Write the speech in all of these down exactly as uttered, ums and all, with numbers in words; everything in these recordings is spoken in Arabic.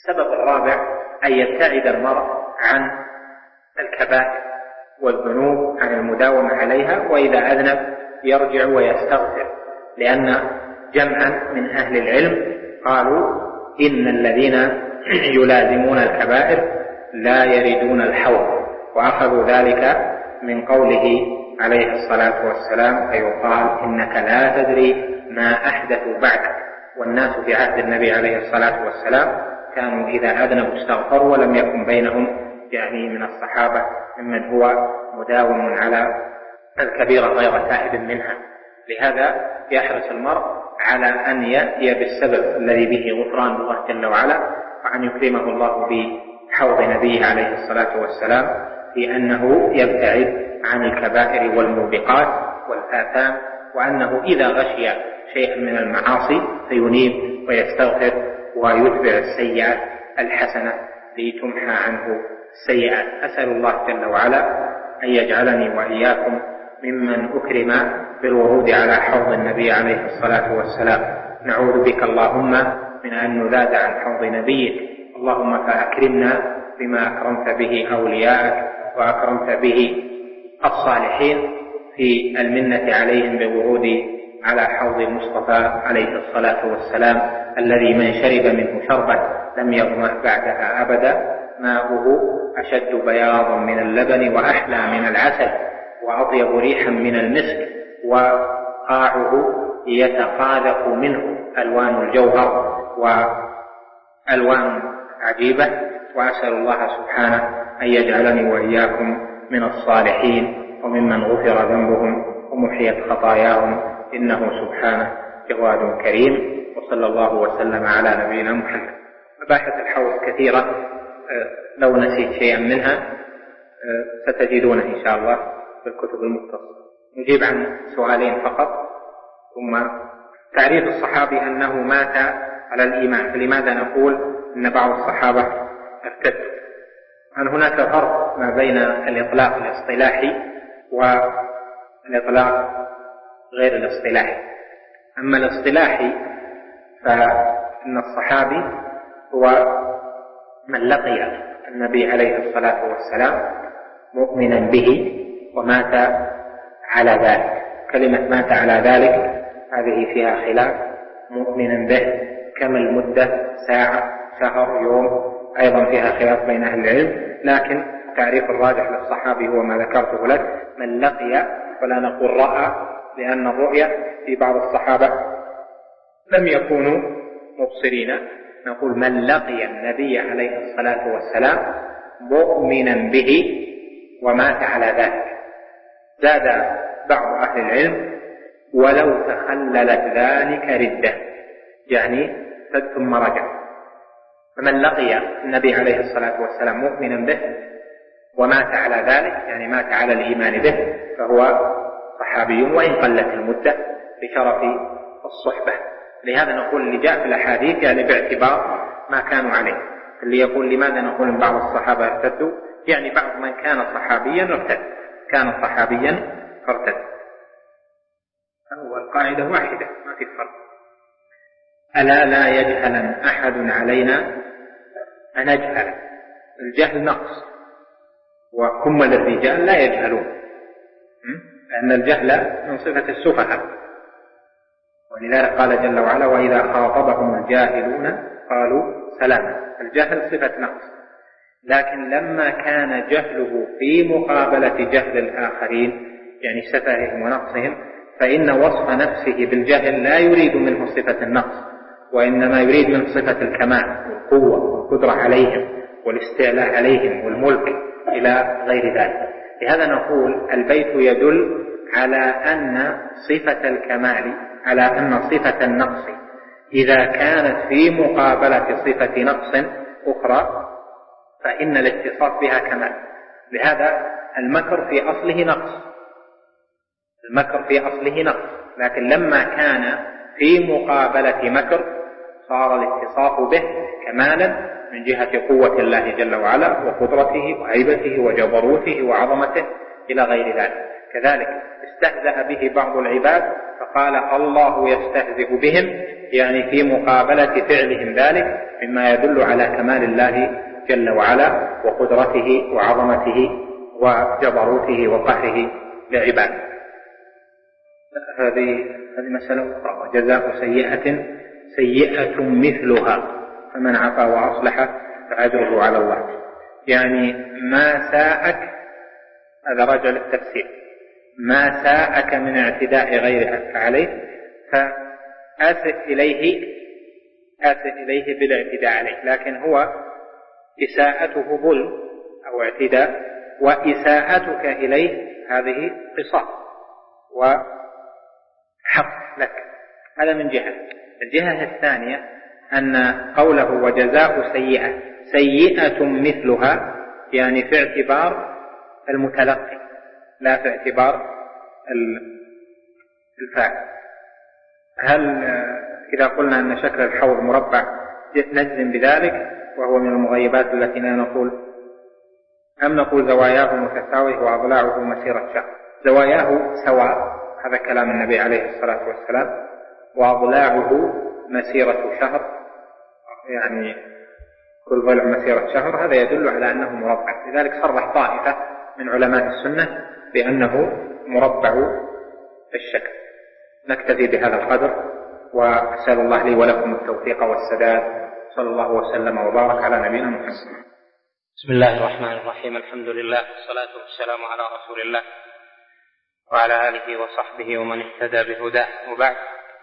السبب الرابع أن يبتعد المرء عن الكبائر والذنوب، عن المداومة عليها، وإذا أذنب يرجع ويستغفر، لأن جمعا من أهل العلم قالوا إن الذين يلازمون الكبائر لا يردون الحوض، وأخذوا ذلك من قوله عليه الصلاة والسلام فيقال إنك لا تدري ما أحدثوا بعدك. والناس في عهد النبي عليه الصلاة والسلام كانوا إذا أذنبوا استغفروا، ولم يكن بينهم يعني من الصحابة ممن هو مداوم على الكبيرة غير تائب منها. لهذا يحرص المرء على أن يأتي بالسبب الذي به غفران الله جل وعلا، وأن يكرمه الله بحوض نبيه عليه الصلاة والسلام في أنه يبتعد عن الكبائر والموبقات والآثام، وأنه إذا غشي شيئا من المعاصي فينيب ويستغفر ويتبع السيئات الحسنة لتمحى عنه السيئات. أسأل الله جل وعلا أن يجعلني وإياكم ممن أكرم بالورود على حوض النبي عليه الصلاة والسلام. نعوذ بك اللهم من أن نذاد عن حوض نبيك، اللهم فأكرمنا بما أكرمت به أولياءك وأكرمت به الصالحين في المنة عليهم بالورود على حوض المصطفى عليه الصلاة والسلام، الذي من شرب منه شربة لم يظمأ بعدها أبدا، ماؤه أشد بياضا من اللبن وأحلى من العسل وأطيب ريحا من المسك، وقاعه يتقاذف منه ألوان الجوهر وألوان عجيبة. وأسأل الله سبحانه أن يجعلني وإياكم من الصالحين وممن غفر ذنبهم ومحيت خطاياهم، إنه سبحانه جواد كريم. وصلى الله وسلم على نبينا محمد. مباحث الحوض كثيرة، لو نسيت شيئا منها ستجدونه إن شاء الله في الكتب المختصرة. نجيب عن سؤالين فقط. ثم تعريف الصحابي أنه مات على الإيمان، فلماذا نقول أن بعض الصحابة ارتدوا؟ هل هناك فرق ما بين الإطلاق الاصطلاحي والإطلاق غير الاصطلاحي؟ أما الاصطلاحي فإن الصحابي هو من لقي النبي عليه الصلاة والسلام مؤمنا به ومات على ذلك. كلمة مات على ذلك هذه فيها خلاف، مؤمنا به كم المدة، ساعة، شهر، يوم، أيضا فيها خلاف بين أهل العلم، لكن التعريف الراجح للصحابي هو ما ذكرته لك، من لقي، ولا نقول رأى، لأن الرؤية في بعض الصحابة لم يكونوا مبصرين، نقول من لقي النبي عليه الصلاة والسلام مؤمنا به ومات على ذلك. زاد بعض أهل العلم ولو تخللت ذلك ردة، يعني ثم رجع. فمن لقي النبي عليه الصلاة والسلام مؤمنا به ومات على ذلك، يعني مات على الإيمان به، فهو صحابي وإن قلت المدة بشرف الصحبة. لهذا نقول اللي جاء في الأحاديث يعني باعتبار ما كانوا عليه. اللي يقول لماذا نقول إن بعض الصحابة ارتدوا، يعني بعض من كان صحابيا ارتد، كان صحابيا فارتد. هو القاعدة واحدة ما في فرق. ألا لا يجهل أحد علينا أن نجهل. الجهل نقص، وكمل الرجال لا يجهلون، لأن الجهل من صفة السفهاء، ولذلك قال جل وعلا وإذا خاطبهم الجاهلون قالوا سلاما. الجهل صفة نقص، لكن لما كان جهله في مقابلة جهل الآخرين، يعني سفههم ونقصهم، فإن وصف نفسه بالجهل لا يريد منه صفة النقص، وإنما يريد منه صفة الكمال والقوة والقدرة عليهم والاستعلاء عليهم والملك إلى غير ذلك. لهذا نقول البيت يدل على أن صفة الكمال، على أن صفة النقص إذا كانت في مقابلة صفة نقص أخرى فإن الاتصاف بها كمال. لهذا المكر في أصله نقص، المكر في أصله نقص، لكن لما كان في مقابلة مكر صار الاتصاف به كمالا من جهة قوة الله جل وعلا وقدرته وهيبته وجبروته وعظمته إلى غير ذلك. كذلك استهزأ به بعض العباد فقال الله يستهزئ بهم يعني في مقابلة فعلهم ذلك، مما يدل على كمال الله جل وعلا وقدرته وعظمته وجبروته وقهره لعباده. هذه هذه مسألة أخرى. وجزاء سيئة سيئة مثلها فمن عفا وأصلح فأجره على الله. يعني ما ساءك، هذا رجع للتفسير، ما ساءك من اعتداء غيرك عليه فآسئ إليه آسئ إليه بالاعتداء عليه، لكن هو إساءته ظلم أو اعتداء، وإساءتك إليه هذه قصاص وحق لك. هذا من جهة. الجهة الثانية أن قوله وجزاء سيئة سيئة مثلها، يعني في اعتبار المتلقي لا في اعتبار الفاعل. هل إذا قلنا أن شكل الحوض مربع نجزم بذلك وهو من المغيبات التي لا نقول، أم نقول زواياه متساوية وأضلاعه مسيرة شهر؟ زواياه سواء، هذا كلام النبي عليه الصلاة والسلام، وأضلاعه مسيرة شهر، يعني كل ضلع مسيرة شهر، هذا يدل على أنه مربع. لذلك صرح طائفة من علماء السنة بأنه مربع الشكل. نكتفي بهذا القدر، وأسأل الله لي ولكم التوفيق والسداد. صلى الله وسلم وبارك على نبينا محمد. بسم الله الرحمن الرحيم. الحمد لله والصلاة والسلام على رسول الله وعلى آله وصحبه ومن اهتدى بهداه، وبعد،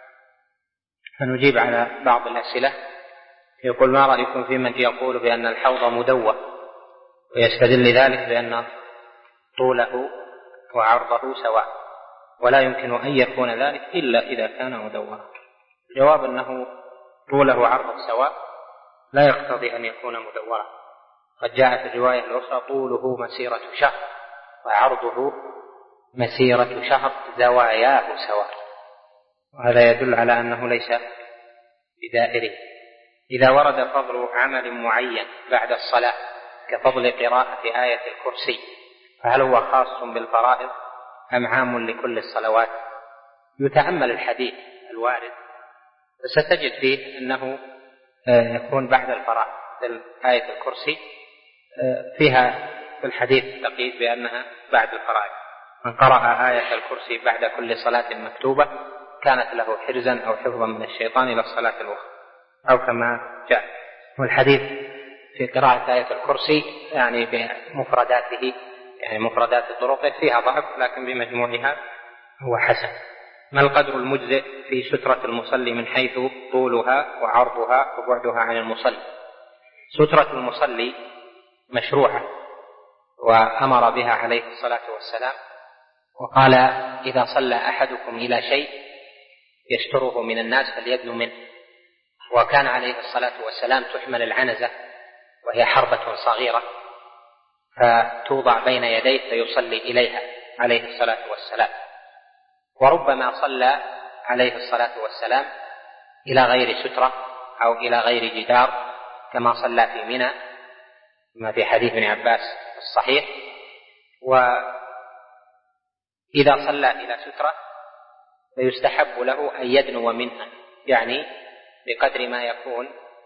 فنجيب على بعض الأسئلة. يقول: ما رأيكم في من يقول بأن الحوض مدوى ويستدل ذلك بأن طوله وعرضه سواء، ولا يمكن أن يكون ذلك إلا إذا كان مدوى؟ الجواب أنه طوله وعرضه سواء لا يقتضي أن يكون مدورا. قد جاءت الرواية الأخرى: طوله مسيرة شهر وعرضه مسيرة شهر زواياه سواء، وهذا يدل على أنه ليس بدائري. إذا ورد فضل عمل معين بعد الصلاة كفضل قراءة آية الكرسي، فهل هو خاص بالفرائض أم عام لكل الصلوات؟ يتأمل الحديث الوارد فستجد فيه أنه يكون بعد الفرائض. آية الكرسي فيها في الحديث تقييد بأنها بعد الفرائض. من قرأ آية الكرسي بعد كل صلاة مكتوبة كانت له حرزا أو حفظا من الشيطان إلى الصلاة الأخرى، أو كما جاء. والحديث في قراءة آية الكرسي يعني بمفرداته، يعني مفردات طرقه فيها ضعف، لكن بمجموعها هو حسن. ما القدر المجزئ في سترة المصلي من حيث طولها وعرضها وبعدها عن المصلي؟ سترة المصلي مشروعة وأمر بها عليه الصلاة والسلام، وقال: إذا صلى أحدكم إلى شيء يستره من الناس فليدن منه. وكان عليه الصلاة والسلام تحمل العنزة وهي حربة صغيرة فتوضع بين يديه فيصلي إليها عليه الصلاة والسلام. وربما صلى عليه الصلاة والسلام إلى غير سترة أو إلى غير جدار، كما صلى في منى ما في حديث ابن عباس الصحيح. وإذا صلى إلى سترة فيستحب له أن يدنو منها، يعني بقدر ما يكون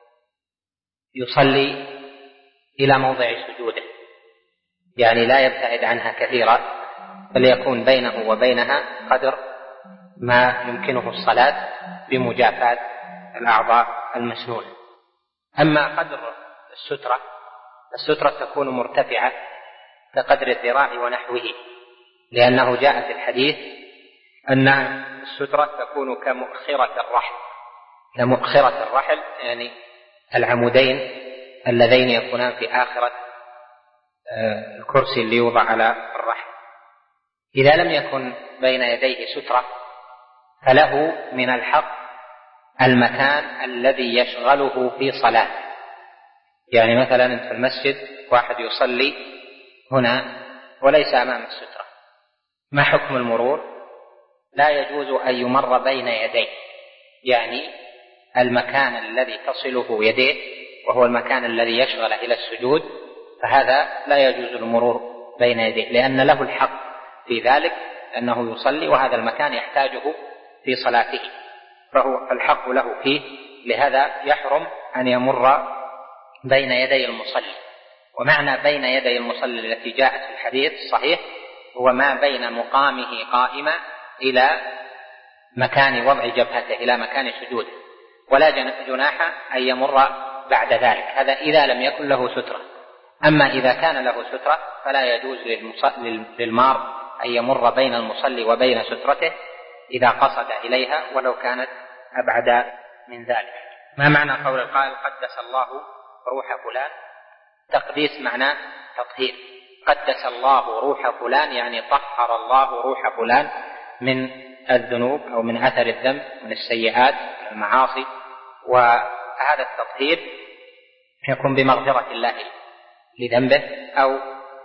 يصلي إلى موضع سجوده، يعني لا يبتعد عنها كثيرا، بل يكون بينه وبينها قدر ما يمكنه الصلاة بمجافاة الأعضاء المسنونة. أما قدر السترة، السترة تكون مرتفعة كقدر الذراع ونحوه، لأنه جاء في الحديث أن السترة تكون كمؤخرة الرحل. كمؤخرة الرحل يعني العمودين اللذين يكونان في آخرة الكرسي اللي يوضع على الرحل. إذا لم يكن بين يديه سترة فله من الحق المكان الذي يشغله في صلاة. يعني مثلا في المسجد واحد يصلي هنا وليس أمام السترة، ما حكم المرور؟ لا يجوز أن يمر بين يديه، يعني المكان الذي تصله يديه وهو المكان الذي يشغل إلى السجود، فهذا لا يجوز المرور بين يديه، لأن له الحق في ذلك أنه يصلي وهذا المكان يحتاجه في صلاته. فهو الحق له فيه، لهذا يحرم أن يمر بين يدي المصلي. ومعنى بين يدي المصلي التي جاءت في الحديث الصحيح هو ما بين مقامه قائما إلى مكان وضع جبهته، إلى مكان سجوده، ولا جناح أن يمر بعد ذلك، هذا إذا لم يكن له سترة. أما إذا كان له سترة فلا يجوز للمار أن يمر بين المصلي وبين سترته إذا قصد إليها ولو كانت أبعد من ذلك. ما معنى قول القائل قدس الله روح فلان؟ تقديس معناه تطهير. قدس الله روح فلان يعني طهر الله روح فلان من الذنوب أو من أثر الذنب، من السيئات المعاصي. وهذا التطهير يكون بمغفرة الله لذنبه أو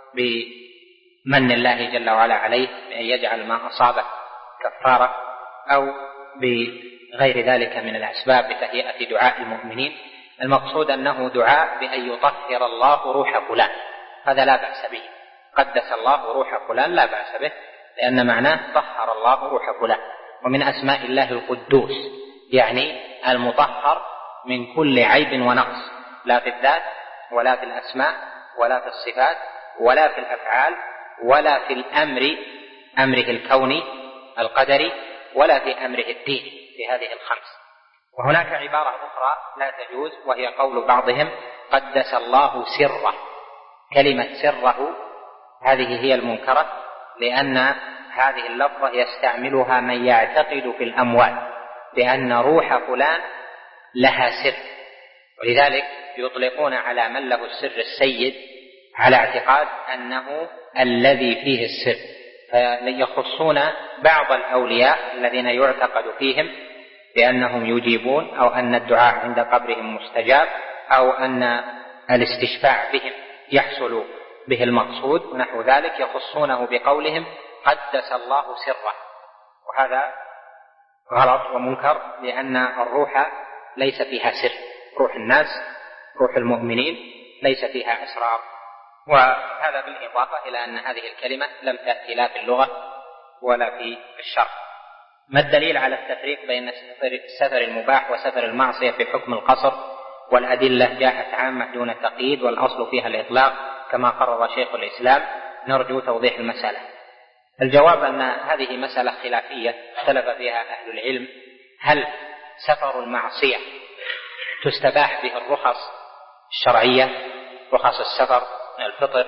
بمن الله جل وعلا عليه بأن يجعل ما أصابه كفارة، أو بغير ذلك من الأسباب بتهيئة دعاء المؤمنين. المقصود أنه دعاء بأن يطهر الله روح فلان، هذا لا بأس به. قدس الله روح فلان لا بأس به، لأن معناه طهر الله روح فلان. ومن أسماء الله القدوس، يعني المطهر من كل عيب ونقص، لا في الذات ولا في الأسماء ولا في الصفات ولا في الأفعال ولا في الأمر، أمره الكوني القدري، ولا في أمره الدين، في هذه الخمس. وهناك عبارة أخرى لا تجوز، وهي قول بعضهم قدس الله سره. كلمة سره هذه هي المنكرة، لأن هذه اللفظة يستعملها من يعتقد في الأموات بأن روح فلان لها سر، ولذلك يطلقون على من له السر السيد على اعتقاد أنه الذي فيه السر، فيخصون بعض الأولياء الذين يعتقد فيهم بأنهم يجيبون، أو أن الدعاء عند قبرهم مستجاب، أو أن الاستشفاع بهم يحصل به المقصود ونحو ذلك، يخصونه بقولهم قدس الله سره. وهذا غلط ومنكر، لأن الروح ليس فيها سر، روح الناس روح المؤمنين ليس فيها أسرار. وهذا بالإضافة إلى أن هذه الكلمة لم تأتي لا في اللغة ولا في الشرع. ما الدليل على التفريق بين السفر المباح وسفر المعصية في حكم القصر؟ والأدلة جاءت عامة دون تقييد، والأصل فيها الإطلاق كما قرر شيخ الإسلام. نرجو توضيح المسألة. الجواب أن هذه مسألة خلافية اختلف فيها أهل العلم، هل سفر المعصية تستباح به الرخص الشرعية، رخص السفر من الفطر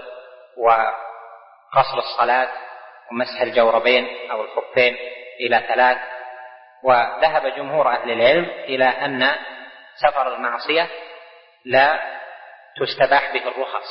وقصر الصلاة ومسح الجوربين أو الخفين إلى ثلاث. وذهب جمهور أهل العلم إلى أن سفر المعصية لا تستباح به الرخص،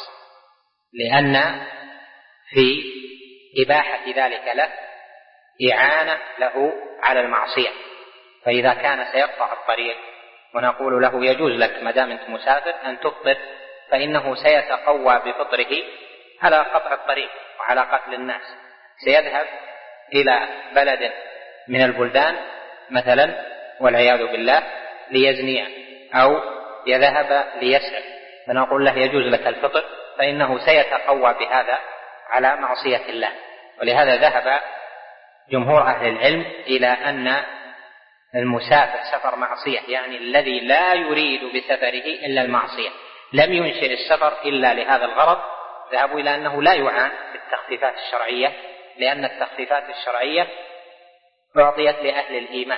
لأن في إباحة ذلك له إعانة له على المعصية. فإذا كان سيقطع الطريق ونقول له يجوز لك ما دام أنت مسافر أن تفطر، فإنه سيتقوى بفطره على قطع الطريق وعلى قتل الناس. سيذهب إلى بلد من البلدان مثلا والعياذ بالله ليزني، أو يذهب ليسرق، فنقول له يجوز لك الفطر، فإنه سيتقوى بهذا على معصية الله. ولهذا ذهب جمهور أهل العلم إلى أن المسافر سفر معصية، يعني الذي لا يريد بسفره إلا المعصية، لم ينشئ السفر إلا لهذا الغرض، ذهبوا إلى أنه لا يعان بالتخفيفات الشرعية، لأن التخفيفات الشرعية أعطيت لأهل الإيمان.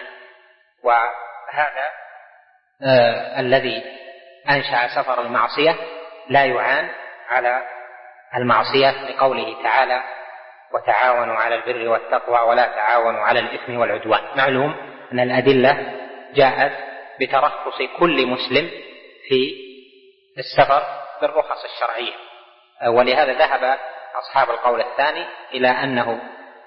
وهذا آه الذي أنشأ سفر المعصية لا يعان على المعصية، لقوله تعالى وتعاونوا على البر والتقوى ولا تعاونوا على الإثم والعدوان. معلوم أن الأدلة جاءت بترخص كل مسلم في السفر بالرخص الشرعية، ولهذا ذهب أصحاب القول الثاني إلى أنه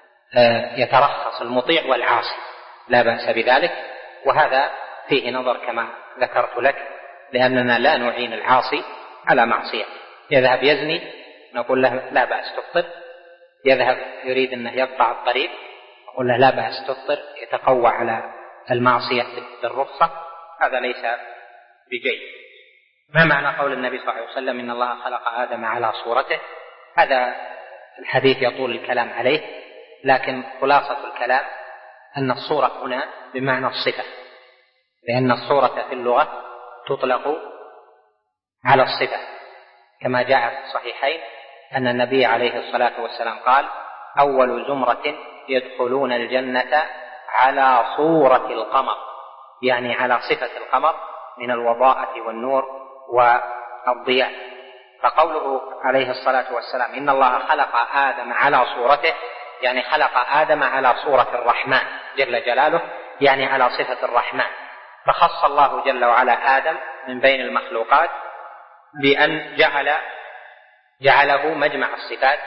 يترخص المطيع والعاصي، لا بأس بذلك. وهذا فيه نظر كما ذكرت لك، لأننا لا نعين العاصي على معصية. يذهب يزني نقول له لا بأس تفطر، يذهب يريد أنه يقطع الطريق نقول له لا بأس تفطر، يتقوى على المعصية بالرخصة، هذا ليس بجيد. ما معنى قول النبي صلى الله عليه وسلم إن الله خلق آدم على صورته؟ هذا الحديث يطول الكلام عليه، لكن خلاصة الكلام أن الصورة هنا بمعنى الصفة، لأن الصورة في اللغة تطلق على الصفة، كما جاء في الصحيحين أن النبي عليه الصلاة والسلام قال: أول زمرة يدخلون الجنة على صورة القمر، يعني على صفة القمر من الوضاءة والنور والضياء. فقوله عليه الصلاة والسلام إن الله خلق آدم على صورته، يعني خلق آدم على صورة الرحمن جل جلاله، يعني على صفة الرحمن. فخص الله جل وعلا آدم من بين المخلوقات بأن جعل جعله مجمع الصفات،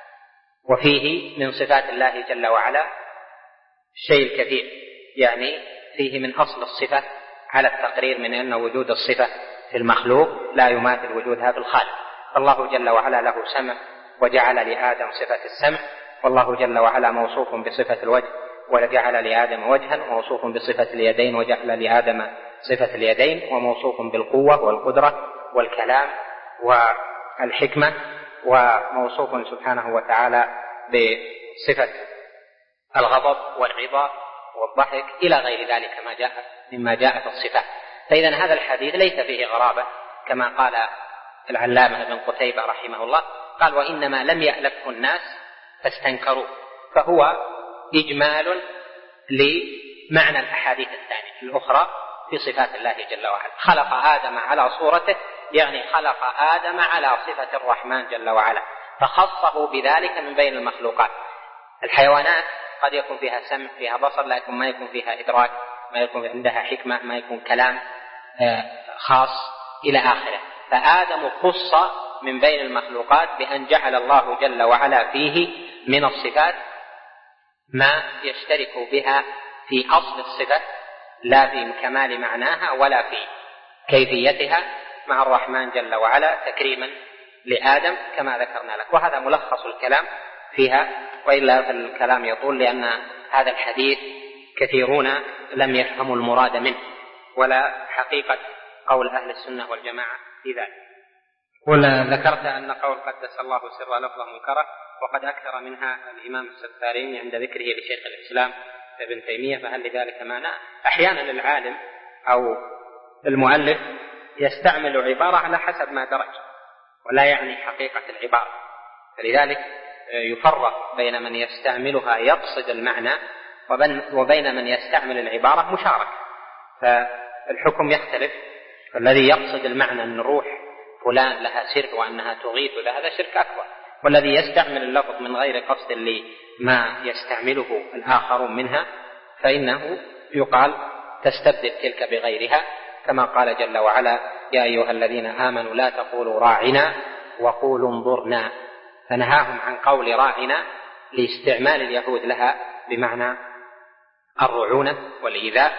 وفيه من صفات الله جل وعلا الشيء الكثير، يعني فيه من أصل الصفة على التقرير من أن وجود الصفة في المخلوق لا يماثل وجودها في الخالق. فالله جل وعلا له سمع وجعل لآدم صفة السمع، والله جل وعلا موصوف بصفة الوجه وجعل لآدم وجها، وموصوف بصفة اليدين وجعل لآدم صفة اليدين، وموصوف بالقوة والقدرة والكلام والحكمة، وموصوف سبحانه وتعالى بصفة الغضب والرضا والضحك إلى غير ذلك ما جاء مما جاء في الصفات. فإذا هذا الحديث ليس فيه غرابة كما قال العلامة ابن قتيبة رحمه الله، قال: وإنما لم يألفه الناس فاستنكروا، فهو إجمال لمعنى الأحاديث الثانية الأخرى في صفات الله جل وعلا. خلق آدم على صورته، يعني خلق آدم على صفة الرحمن جل وعلا، فخصه بذلك من بين المخلوقات. الحيوانات قد يكون فيها سمع، فيها بصر، لكن ما يكون فيها إدراك، ما يكون عندها حكمة، ما يكون كلام خاص إلى آخره. فآدم خص من بين المخلوقات بأن جعل الله جل وعلا فيه من الصفات ما يشترك بها في أصل الصفة، لا في كمال معناها ولا في كيفيتها، مع الرحمن جل وعلا تكريما لآدم كما ذكرنا لك. وهذا ملخص الكلام فيها، وإلا فالكلام يطول، لأن هذا الحديث كثيرون لم يفهموا المراد منه ولا حقيقة قول أهل السنة والجماعة في ذلك. وذكرت أن قول قدس الله سر لفظه منكرة، وقد أكثر منها الإمام السفاريني عند ذكره لشيخ الإسلام ابن تيمية، فهل لذلك معنى؟ أحيانا العالم أو المؤلف يستعمل عبارة على حسب ما درج ولا يعني حقيقة العبارة، فلذلك يفرق بين من يستعملها يقصد المعنى وبين من يستعمل العبارة مشاركة، فالحكم يختلف. فالذي يقصد المعنى أن روح فلان لها سر وأنها تغيث له، هذا شرك أكبر. والذي يستعمل اللفظ من غير قصد لما يستعمله الآخرون منها، فإنه يقال تستبدل تلك بغيرها، كما قال جل وعلا: يا أيها الذين آمنوا لا تقولوا راعنا وقولوا انظرنا، فنهاهم عن قول راعنا لاستعمال اليهود لها بمعنى الرعونة والإيذاء،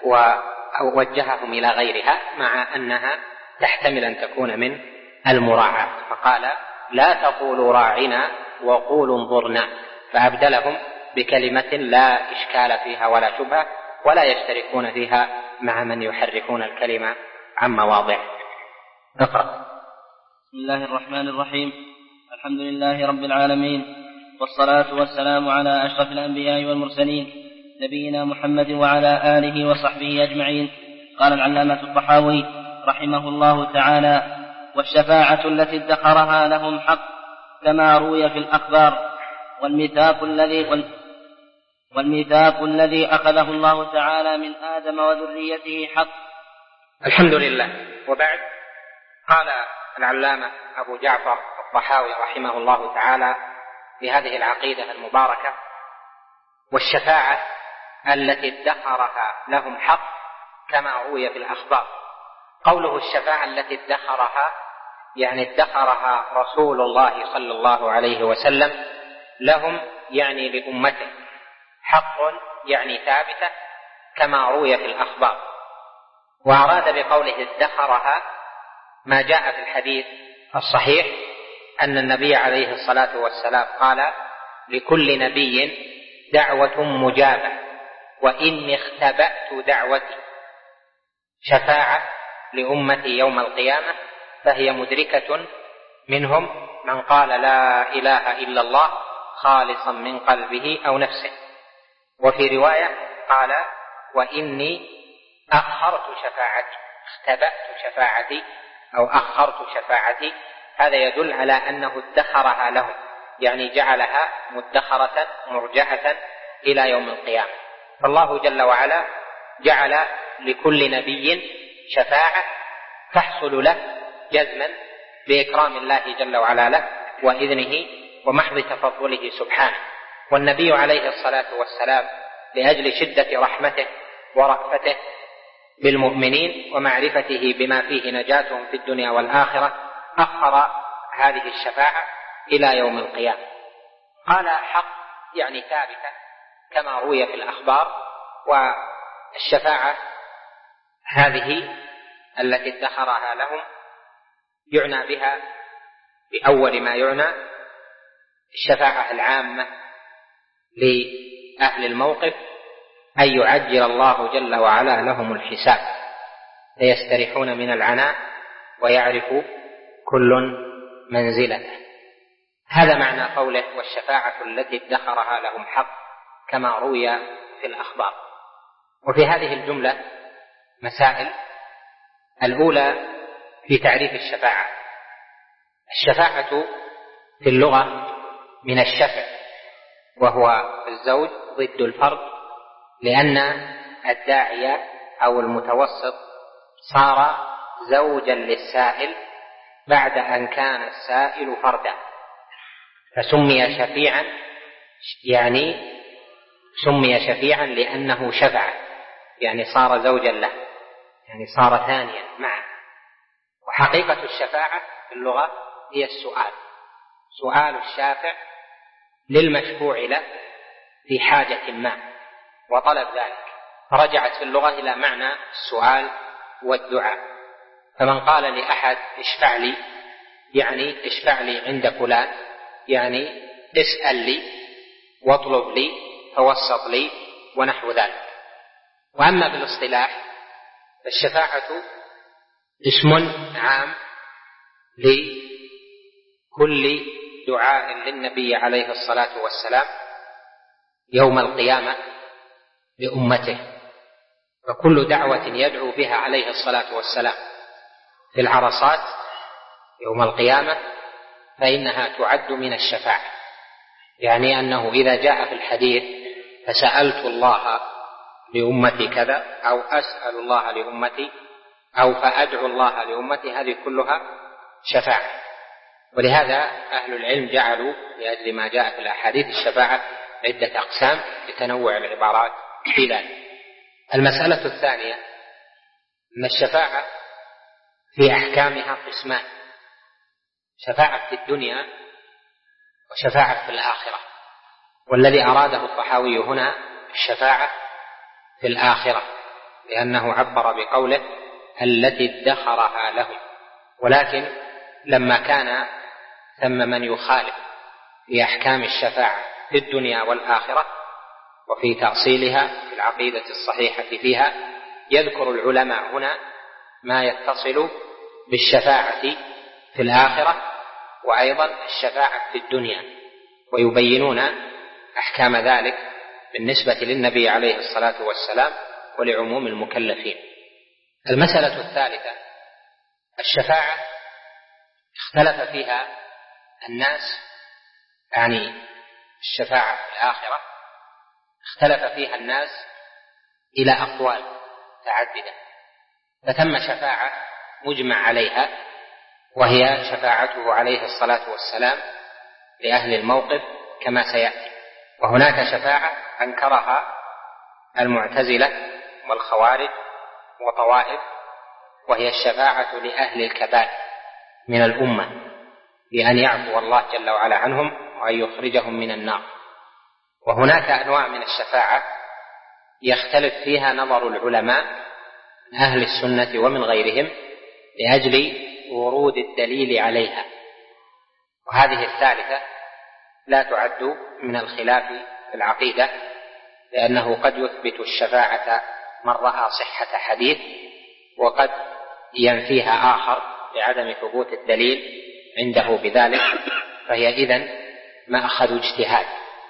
ووجههم إلى غيرها مع أنها تحتمل أن تكون من المراعاة، فقال: لا تقولوا راعنا وقولوا انظرنا، فأبدلهم بكلمة لا إشكال فيها ولا شبهة ولا يشتركون فيها مع من يحرفون الكلمة عن مواضعه. اقرأ. بسم الله الرحمن الرحيم. الحمد لله رب العالمين، والصلاة والسلام على أشرف الأنبياء والمرسلين، نبينا محمد وعلى آله وصحبه أجمعين. قال العلامة الطحاوي رحمه الله تعالى: والشفاعة التي ادخرها لهم حق كما روي في الأخبار، والميثاق الذي والميثاق الذي أخذه الله تعالى من آدم وذريته حق. الحمد لله. وبعد، قال العلامة أبو جعفر الطحاوي رحمه الله تعالى بهذه العقيدة المباركة: والشفاعة التي ادخرها لهم حق كما روي في الأخبار. قوله الشفاعة التي ادخرها، يعني ادخرها رسول الله صلى الله عليه وسلم لهم، يعني لأمته، حق يعني ثابتة كما روي في الأخبار. وأراد بقوله ادخرها ما جاء في الحديث الصحيح أن النبي عليه الصلاة والسلام قال: لكل نبي دعوة مجابة وإني اختبأت دعوتي. شفاعة لأمتي يوم القيامة، فهي مدركة منهم من قال لا إله إلا الله خالصا من قلبه أو نفسه. وفي رواية قال: وإني أخرت شفاعتي، اختبأت شفاعتي أو أخرت شفاعتي، هذا يدل على أنه ادخرها لهم، يعني جعلها مدخرة مرجعة إلى يوم القيامة. فالله جل وعلا جعل لكل نبي شفاعة تحصل له جزما بإكرام الله جل وعلا له وإذنه ومحض تفضله سبحانه. والنبي عليه الصلاة والسلام لأجل شدة رحمته ورأفته بالمؤمنين ومعرفته بما فيه نجاتهم في الدنيا والآخرة أخر هذه الشفاعة إلى يوم القيامة. قال حق يعني ثابتة كما روي في الأخبار. والشفاعة هذه التي ادخرها لهم يعنى بها بأول ما يعنى الشفاعة العامة لأهل الموقف، أن يعجل الله جل وعلا لهم الحساب فيستريحون من العناء ويعرف كل منزلته. هذا معنى قوله والشفاعة التي ادخرها لهم حق كما روي في الأخبار. وفي هذه الجملة مسائل. الأولى في تعريف الشفاعة. الشفاعة في اللغة من الشفع، وهو الزوج ضد الفرد، لأن الداعي أو المتوسط صار زوجا للسائل بعد أن كان السائل فردا، فسمي شفيعا، يعني سمي شفيعا لأنه شفع، يعني صار زوجا له، يعني صار ثانيا معه. وحقيقة الشفاعة في اللغة هي السؤال، سؤال الشافع للمشفوع له في حاجة ما وطلب ذلك، فرجعت في اللغة إلى معنى السؤال والدعاء. فمن قال لأحد اشفع لي، يعني اشفع لي عند فلان، يعني اسأل لي واطلب لي توسط لي ونحو ذلك. وأما بالاصطلاح فالشفاعة اسم عام لكل دعاء للنبي عليه الصلاة والسلام يوم القيامة لأمته، فكل دعوة يدعو بها عليه الصلاة والسلام في العرصات يوم القيامة فإنها تعد من الشفاعة، يعني أنه إذا جاء في الحديث فسألت الله لأمتي كذا، أو أسأل الله لأمتي، أو فأدعو الله لأمتي، هذه كلها شفاعة. ولهذا أهل العلم جعلوا لأجل ما جاء في الأحاديث الشفاعة عدة أقسام لتنوع العبارات في ذلك. المسألة الثانية أن الشفاعة في أحكامها قسمان: شفاعة في الدنيا وشفاعة في الآخرة. والذي أراده الطحاوي هنا الشفاعة في الآخرة، لأنه عبر بقوله التي ادخرها لهم. ولكن لما كان ثم من يخالف في أحكام الشفاعة في الدنيا والآخرة وفي تأصيلها في العقيدة الصحيحة فيها، يذكر العلماء هنا ما يتصل بالشفاعة في الآخرة وأيضا الشفاعة في الدنيا، ويبينون أحكام ذلك بالنسبة للنبي عليه الصلاة والسلام ولعموم المكلفين. المسألة الثالثة: الشفاعة اختلف فيها الناس، يعني الشفاعة في الآخرة اختلف فيها الناس إلى أقوال متعددة، فتم شفاعة مجمع عليها وهي شفاعته عليه الصلاة والسلام لأهل الموقف كما سيأتي. وهناك شفاعة أنكرها المعتزلة والخوارج وطوائف، وهي الشفاعة لأهل الكبائر من الأمة بأن يعفو الله جل وعلا عنهم وأن يخرجهم من النار. وهناك أنواع من الشفاعة يختلف فيها نظر العلماء من أهل السنة ومن غيرهم لأجل ورود الدليل عليها، وهذه الثالثة لا تعد من الخلاف في العقيدة، لأنه قد يثبت الشفاعة من رأى صحة حديث وقد ينفيها آخر لعدم ثبوت الدليل عنده بذلك، فهي إذن مأخذ اجتهاد.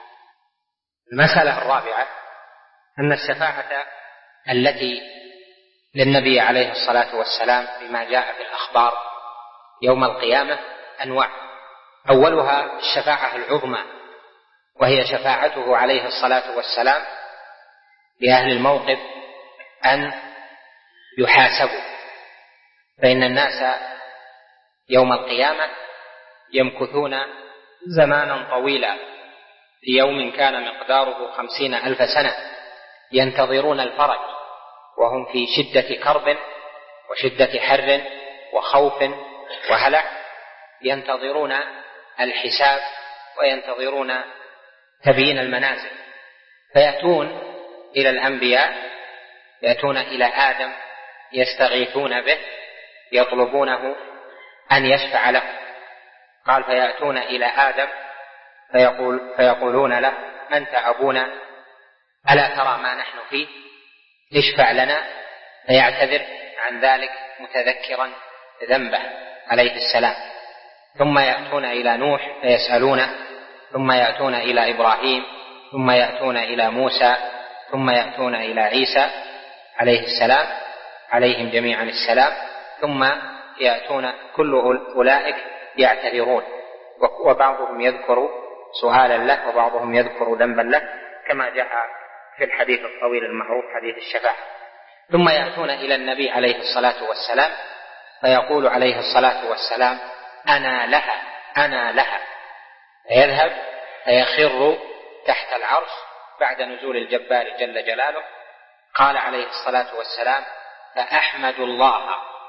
المسألة الرابعة أن الشفاعة التي للنبي عليه الصلاة والسلام بما جاء في الأخبار يوم القيامة أنواع. أولها الشفاعة العظمى، وهي شفاعته عليه الصلاة والسلام لأهل الموقف أن يحاسبوا، فإن الناس يوم القيامة يمكثون زمانا طويلا في يوم كان مقداره خمسين ألف سنة ينتظرون الفرج، وهم في شدة كرب وشدة حر وخوف وهلع، ينتظرون الحساب وينتظرون تبيين المنازل، فيأتون إلى الأنبياء، يأتون إلى آدم يستغيثون به يطلبونه أن يشفع له. قال فيأتون إلى آدم فيقول فيقولون له أنت أبونا ألا ترى ما نحن فيه اشفع لنا، فيعتذر عن ذلك متذكرا ذنبه عليه السلام. ثم يأتون إلى نوح فيسألونه، ثم يأتون إلى إبراهيم، ثم يأتون إلى موسى، ثم يأتون إلى عيسى عليه السلام عليهم جميعا السلام، ثم يأتون كل أولئك يعتذرون، وبعضهم يذكر سؤالا له وبعضهم يذكر ذنبا له، كما جاء في الحديث الطويل المعروف حديث الشفاعة. ثم يأتون إلى النبي عليه الصلاة والسلام فيقول عليه الصلاة والسلام أنا لها أنا لها، فيذهب فيخر تحت العرش بعد نزول الجبار جل جلاله. قال عليه الصلاة والسلام فأحمد الله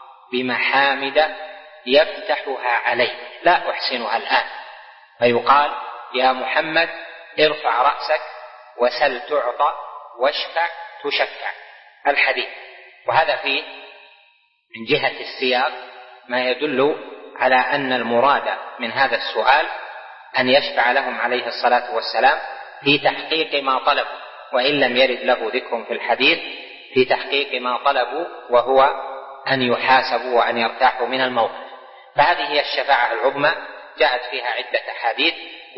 بمحامد يفتحها عليه لا أحسنها الآن، فيقال يا محمد ارفع رأسك وسل تعطى واشفع تشفع الحديث. وهذا فيه من جهة السياق ما يدل على أن المراد من هذا السؤال أن يشفع لهم عليه الصلاة والسلام في تحقيق ما طلبوا، وإن لم يرد له ذكر في الحديث في تحقيق ما طلبوا وهو أن يحاسبوا وأن يرتاحوا من الموقف. فهذه هي الشفاعة العظمى، جاءت فيها عدة أحاديث،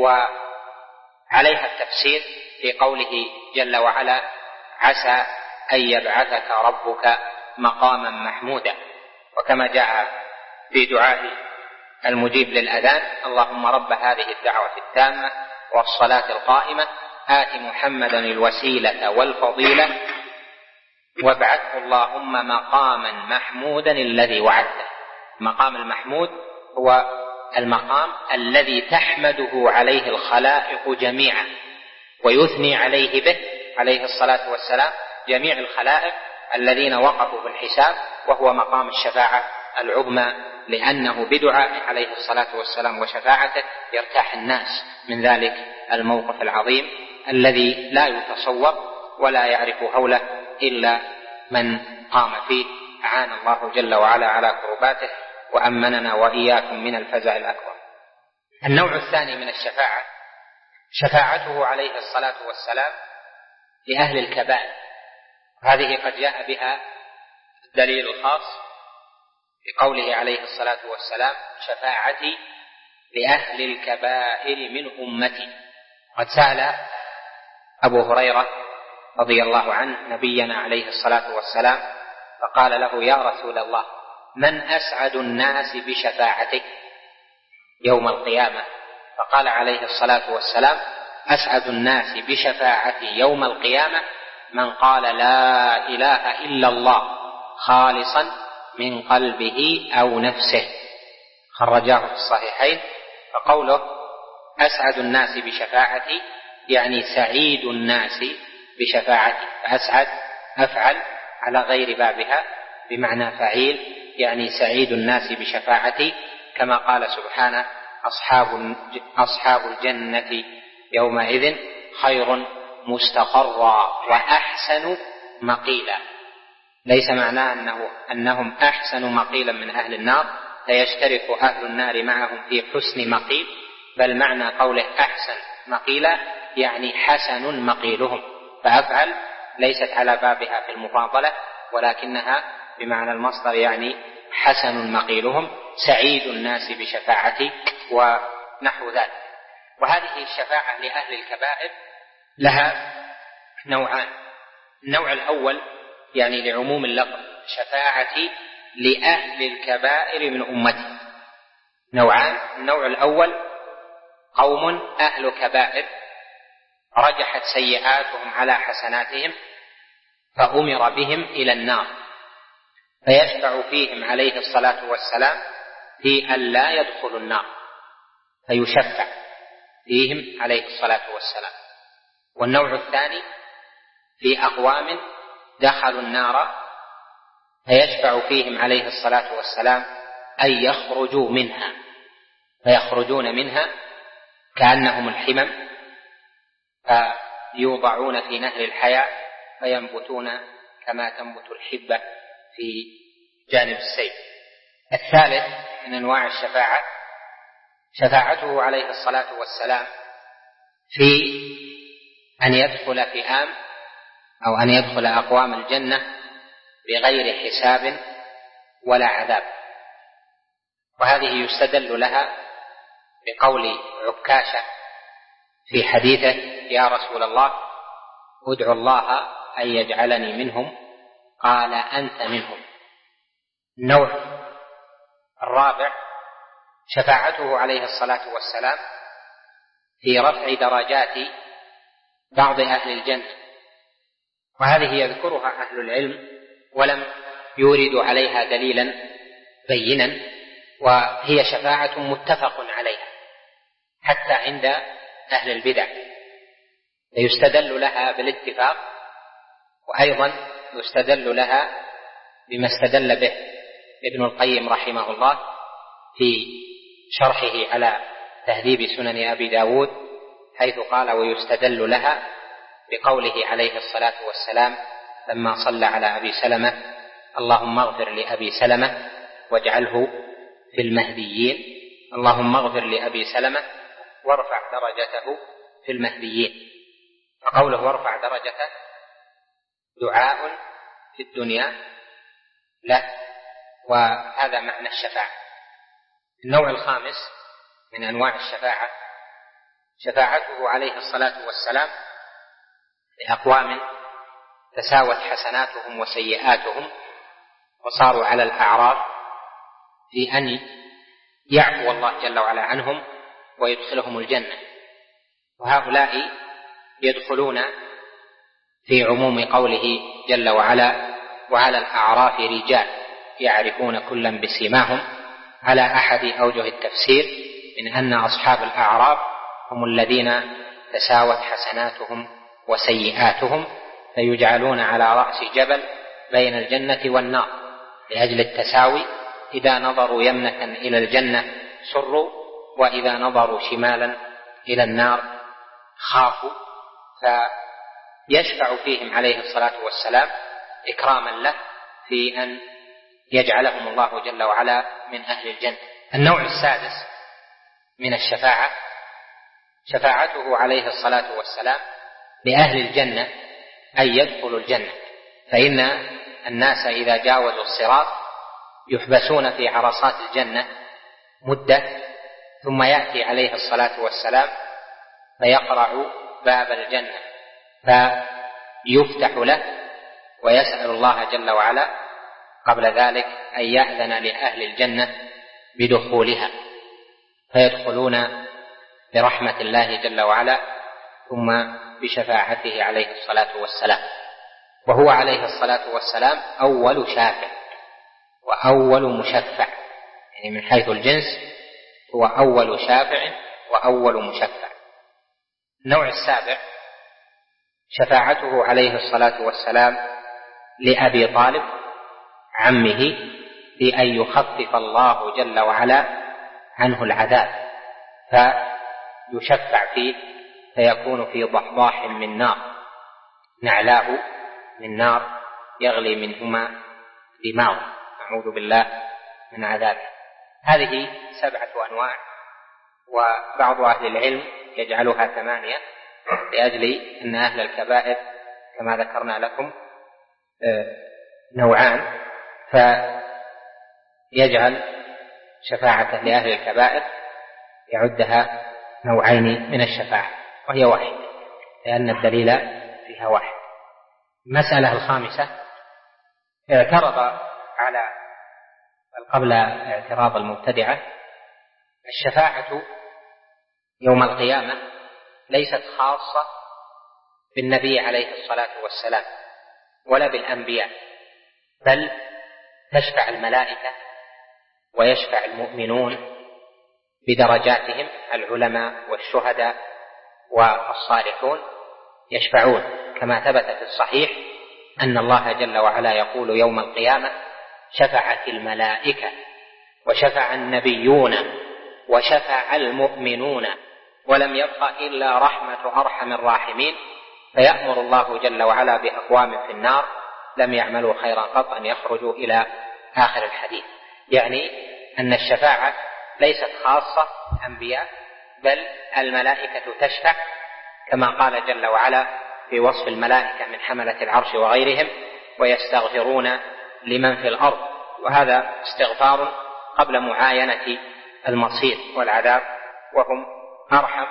وعليها التفسير في قوله جل وعلا عسى أن يبعثك ربك مقاما محمودا، وكما جاء في دعاء المجيب للأذان اللهم رب هذه الدعوة التامة والصلاة القائمة آت محمدا الوسيلة والفضيلة وابعثه اللهم مقاما محمودا الذي وعدته. مقام المحمود هو المقام الذي تحمده عليه الخلائق جميعا ويثني عليه به عليه الصلاة والسلام جميع الخلائق الذين وقفوا في الحساب، وهو مقام الشفاعة العظمى، لأنه بدعاء عليه الصلاة والسلام وشفاعته يرتاح الناس من ذلك الموقف العظيم الذي لا يتصور ولا يعرف هوله إلا من قام فيه. أعان الله جل وعلا على كرباته وأمننا وإياكم من الفزع الأكبر. النوع الثاني من الشفاعة شفاعته عليه الصلاة والسلام لأهل الكبائر، هذه قد جاء بها الدليل الخاص بقوله عليه الصلاة والسلام شفاعتي لأهل الكبائر من أمتي. قد سأل أبو هريرة رضي الله عنه نبينا عليه الصلاة والسلام فقال له يا رسول الله من أسعد الناس بشفاعتك يوم القيامة؟ فقال عليه الصلاة والسلام أسعد الناس بشفاعتي يوم القيامة من قال لا إله إلا الله خالصا من قلبه أو نفسه، خرجاه في الصحيحين. فقوله أسعد الناس بشفاعتي يعني سعيد الناس بشفاعتي، فأسعد أفعل على غير بابها بمعنى فعيل، يعني سعيد الناس بشفاعتي، كما قال سبحانه أصحاب أصحاب الجنة يومئذ خير مستقرا وأحسن مقيلا. ليس معناه أنه أنهم أحسن مقيلا من أهل النار فيشترك أهل النار معهم في حسن مقيل، بل معنى قوله أحسن مقيلا يعني حسن مقيلهم، فأفعل ليست على بابها في المفاضلة ولكنها بمعنى المصدر يعني حسن مقيلهم، سعيد الناس بشفاعتي ونحو ذلك. وهذه الشفاعة لأهل الكبائر لها نوعان. النوع الأول يعني لعموم اللفظ شفاعتي لأهل الكبائر من أمتي نوعان. النوع الأول قوم أهل كبائر رجحت سيئاتهم على حسناتهم فأمر بهم إلى النار، فيشفع فيهم عليه الصلاة والسلام في أن لا يدخلوا النار، فيشفع فيهم عليه الصلاة والسلام. والنوع الثاني في أقوام دخلوا النار فيشفع فيهم عليه الصلاة والسلام أن يخرجوا منها، فيخرجون منها كأنهم الحمم، فيوضعون في نهر الحياة فينبتون كما تنبت الحبة في جانب السيف. الثالث من أنواع الشفاعة شفاعته عليه الصلاة والسلام في أن يدخل فئام أو أن يدخل أقوام الجنة بغير حساب ولا عذاب، وهذه يستدل لها بقول عكاشة في حديثه: يا رسول الله ادعو الله أن يجعلني منهم، قال أنت منهم. النوع الرابع شفاعته عليه الصلاة والسلام في رفع درجات بعض أهل الجنة، وهذه يذكرها أهل العلم ولم يوردوا عليها دليلا بينا، وهي شفاعة متفق عليها حتى عند أهل البدع، فيستدل لها بالاتفاق، وأيضا يستدل لها بما استدل به ابن القيم رحمه الله في شرحه على تهذيب سنن أبي داود، حيث قال: ويستدل لها بقوله عليه الصلاة والسلام لما صلى على أبي سلمة: اللهم اغفر لأبي سلمة واجعله في المهديين، اللهم اغفر لأبي سلمة وارفع درجته في المهديين. فقوله وارفع درجته دعاء في الدنيا له، وهذا معنى الشفاعة. النوع الخامس من أنواع الشفاعة شفاعته عليه الصلاة والسلام لأقوام تساوت حسناتهم وسيئاتهم وصاروا على الأعراف في أن يعفو الله جل وعلا عنهم ويدخلهم الجنة، وهؤلاء يدخلون في عموم قوله جل وعلا: وعلى الأعراف رجال يعرفون كلا بسيماهم، على أحد أوجه التفسير من أن أصحاب الأعراف هم الذين تساوت حسناتهم وسيئاتهم، فيجعلون على رأس جبل بين الجنة والنار لأجل التساوي، إذا نظروا يمنة إلى الجنة سروا، وإذا نظروا شمالا إلى النار خافوا، فيشفع فيهم عليه الصلاة والسلام إكراما له في أن يجعلهم الله جل وعلا من أهل الجنة. النوع السادس من الشفاعة شفاعته عليه الصلاة والسلام لأهل الجنة أن يدخلوا الجنة، فإن الناس إذا جاوزوا الصراط يحبسون في عرصات الجنة مدة، ثم يأتي عليه الصلاة والسلام فيقرع باب الجنة فيفتح له ويسأل الله جل وعلا قبل ذلك أن يأذن لأهل الجنة بدخولها، فيدخلون برحمة الله جل وعلا ثم بشفاعته عليه الصلاة والسلام. وهو عليه الصلاة والسلام أول شافع وأول مشفع، يعني من حيث الجنس هو أول شافع وأول مشفع. النوع السابع شفاعته عليه الصلاة والسلام لأبي طالب عمه في أن يخفف الله جل وعلا عنه العذاب، فيشفع فيه فيكون في ضحضاح من نار، نعلاه من نار يغلي منهما دماغ، نعوذ بالله من عذابه. هذه سبعة أنواع، وبعض أهل العلم يجعلها ثمانية لأجل أن أهل الكبائر كما ذكرنا لكم نوعان، فيجعل شفاعته لأهل الكبائر يعدها نوعين من الشفاعة، وهي واحد لأن الدليل فيها واحد. المسألة الخامسة اعترض على قبل اعتراض المبتدعة الشفاعة يوم القيامة ليست خاصة بالنبي عليه الصلاة والسلام ولا بالأنبياء، بل تشفع الملائكة ويشفع المؤمنون بدرجاتهم، العلماء والشهداء والصالحون يشفعون، كما ثبت في الصحيح أن الله جل وعلا يقول يوم القيامة: شفعت الملائكة وشفع النبيون وشفع المؤمنون ولم يبق إلا رحمة أرحم الراحمين، فيأمر الله جل وعلا بأقوام في النار لم يعملوا خيرا قط أن يخرجوا إلى آخر الحديث. يعني أن الشفاعة ليست خاصة أنبياء، بل الملائكة تشفع، كما قال جل وعلا في وصف الملائكة من حملة العرش وغيرهم: ويستغفرون لمن في الأرض. وهذا استغفار قبل معاينة المصير والعذاب، وهم أرحم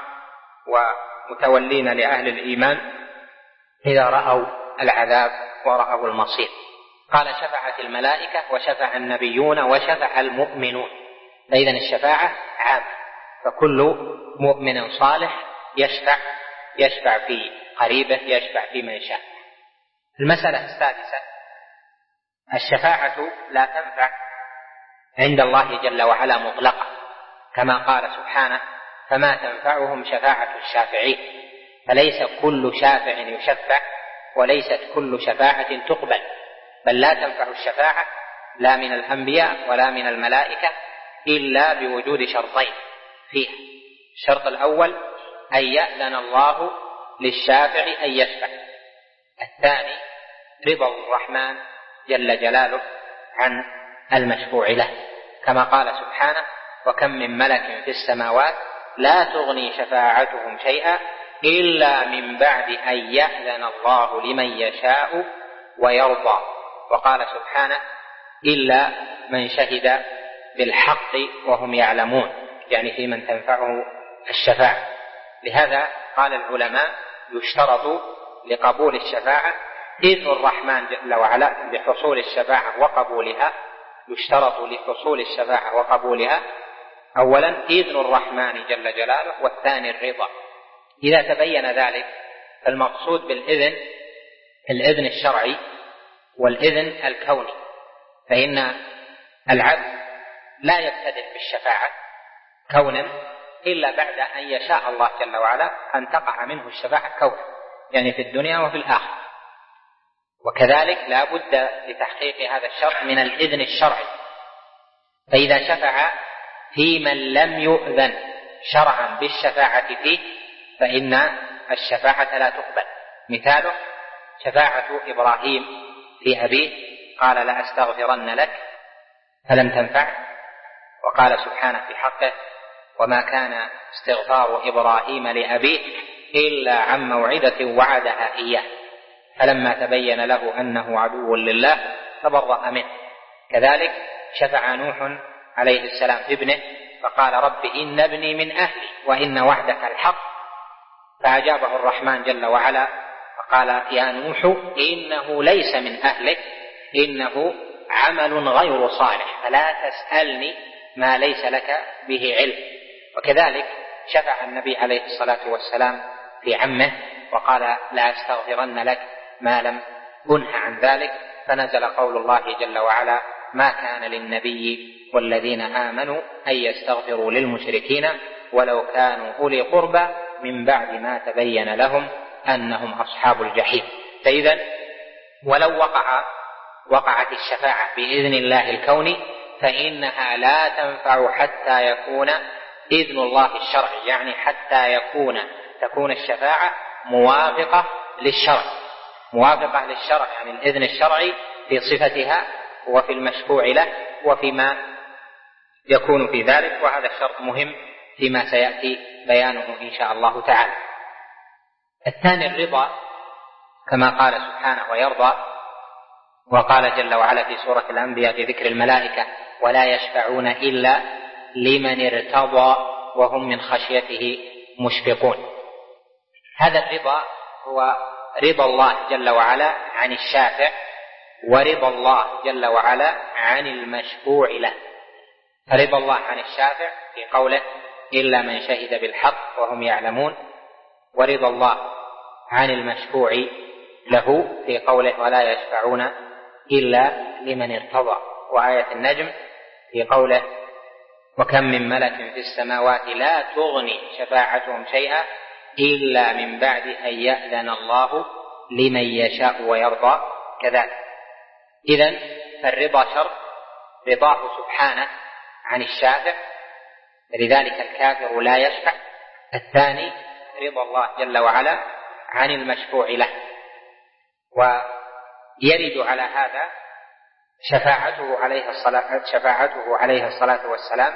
ومتولين لأهل الإيمان إذا رأوا العذاب ورأوا المصير. قال: شفعت الملائكة وشفع النبيون وشفع المؤمنون. فإذن الشفاعة عامة، فكل مؤمن صالح يشفع يشفع في قريبه، يشفع في من شاء. المسألة السادسة: الشفاعة لا تنفع عند الله جل وعلا مطلقة، كما قال سبحانه: فما تنفعهم شفاعة الشافعين. فليس كل شافع يشفع، وليست كل شفاعة تقبل، بل لا تنفع الشفاعة لا من الأنبياء ولا من الملائكة إلا بوجود شرطين فيها. الشرط الأول أن يأذن الله للشافع أن يشفع. الثاني رضا الرحمن جل جلاله عن المشفوع له، كما قال سبحانه: وكم من ملك في السماوات لا تغني شفاعتهم شيئا إلا من بعد أن يأذن الله لمن يشاء ويرضى. وقال سبحانه: إلا من شهد بالحق وهم يعلمون، يعني في من تنفعه الشفاعة. لهذا قال العلماء: يشترط لقبول الشفاعة إذن الرحمن جل وعلا بحصول الشفاعة وقبولها. يشترط لحصول الشفاعة وقبولها أولا إذن الرحمن جل جلاله، والثاني الرضا. إذا تبين ذلك فالمقصود بالإذن الإذن الشرعي والإذن الكوني، فإن العبد لا يبتدئ بالشفاعة كونا إلا بعد أن يشاء الله جل وعلا أن تقع منه الشفاعة كونا، يعني في الدنيا وفي الآخرة. وكذلك لا بد لتحقيق هذا الشرط من الإذن الشرعي، فإذا شفع في من لم يؤذن شرعا بالشفاعة فيه فإن الشفاعة لا تقبل. مثاله شفاعة إبراهيم في أبيه، قال: لأستغفرن لك، فلم تنفع. وقال سبحانه في حقه: وما كان استغفار إبراهيم لأبيه إلا عن موعدة وعدها إياه فلما تبين له أنه عدو لله تبرأ منه. كذلك شفع نوح عليه السلام ابنه فقال: رب إن ابني من أهلي وإن وعدك الحق، فأجابه الرحمن جل وعلا فقال: يا نوح إنه ليس من أهلك إنه عمل غير صالح فلا تسألني ما ليس لك به علم. وكذلك شفع النبي عليه الصلاة والسلام في عمه وقال: لا أستغفرن لك ما لم أنه عن ذلك، فنزل قول الله جل وعلا: ما كان للنبي والذين آمنوا أن يستغفروا للمشركين ولو كانوا أولي قربى من بعد ما تبين لهم أنهم أصحاب الجحيم. فإذا ولو وقع وقعت الشفاعة بإذن الله الكوني فإنها لا تنفع حتى يكون إذن الله الشرعي، يعني حتى يكون تكون الشفاعة موافقة للشرع، موافقة للشرع يعني الإذن الشرعي في صفتها وفي المشفوع له وفيما يكون في ذلك. وهذا الشرط مهم فيما سيأتي بيانه إن شاء الله تعالى. الثاني الرضا، كما قال سبحانه: ويرضى. وقال جل وعلا في سورة الأنبياء في ذكر الملائكة: ولا يشفعون إلا لمن ارتضى وهم من خشيته مشفقون. هذا الرضا هو رضا الله جل وعلا عن الشافع ورضا الله جل وعلا عن المشفوع له. فرضا الله عن الشافع في قوله إلا من شهد بالحق وهم يعلمون، ورضا الله عن المشفوع له في قوله ولا يشفعون إلا لمن ارتضى. وآية النجم في قوله وكم من ملك في السماوات لا تغني شفاعتهم شيئا إلا من بعد أن يأذن الله لمن يشاء ويرضى كذلك. إذن فالرضا شرط، رضاه سبحانه عن الشافع، لذلك الكافر لا يشفع. الثاني رضا الله جل وعلا عن المشفوع له. ويرد على هذا شفاعته عليه الصلاة شفاعته عليه الصلاة والسلام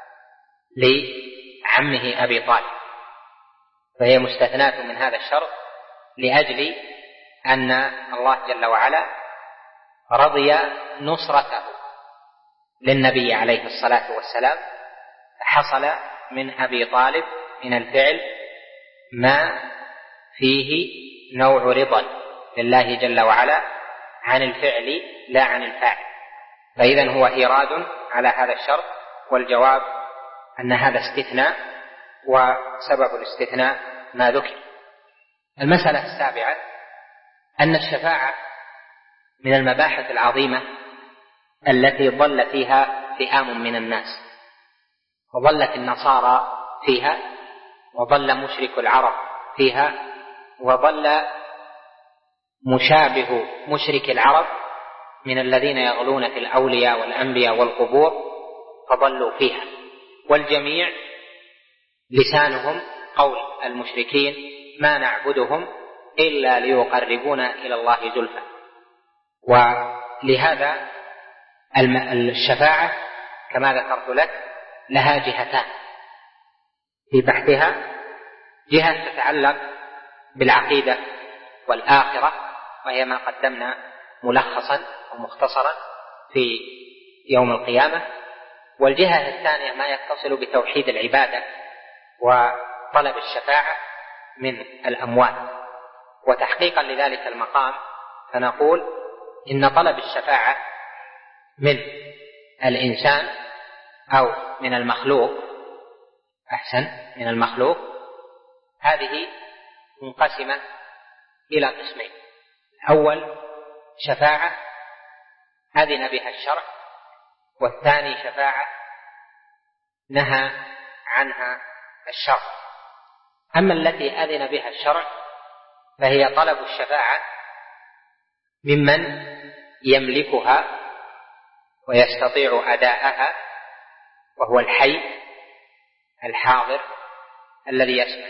لعمه أبي طالب، فهي مستثناة من هذا الشرط لأجل أن الله جل وعلا رضي نصرته للنبي عليه الصلاة والسلام، حصل من أبي طالب من الفعل ما فيه نوع رضا لله جل وعلا عن الفعل لا عن الفاعل. فإذن هو إيراد على هذا الشرط، والجواب أن هذا استثناء، وسبب الاستثناء ما ذكر. المسألة السابعة أن الشفاعة من المباحث العظيمة التي ضل فيها فئام من الناس، وضلت النصارى فيها، وضل مشرك العرب فيها، وضل مشابه مشرك العرب من الذين يغلون في الأولياء والأنبياء والقبور، فضلوا فيها. والجميع لسانهم قول المشركين ما نعبدهم إلا ليقربونا إلى الله زلفى. ولهذا الشفاعة كما ذكرت لك لها جهتان في بحثها: جهة تتعلق بالعقيدة والآخرة، وهي ما قدمنا ملخصا ومختصرا في يوم القيامة، والجهة الثانية ما يتصل بتوحيد العبادة وطلب الشفاعة من الأموات. وتحقيقا لذلك المقام فنقول إن طلب الشفاعة من الإنسان أو من المخلوق، أحسن من المخلوق، هذه منقسمة إلى قسمين: الأول شفاعة أذن بها الشرع، والثاني شفاعة نهى عنها الشرع. أما التي أذن بها الشرع فهي طلب الشفاعة ممن يملكها ويستطيع أداءها، وهو الحي الحاضر الذي يسمع.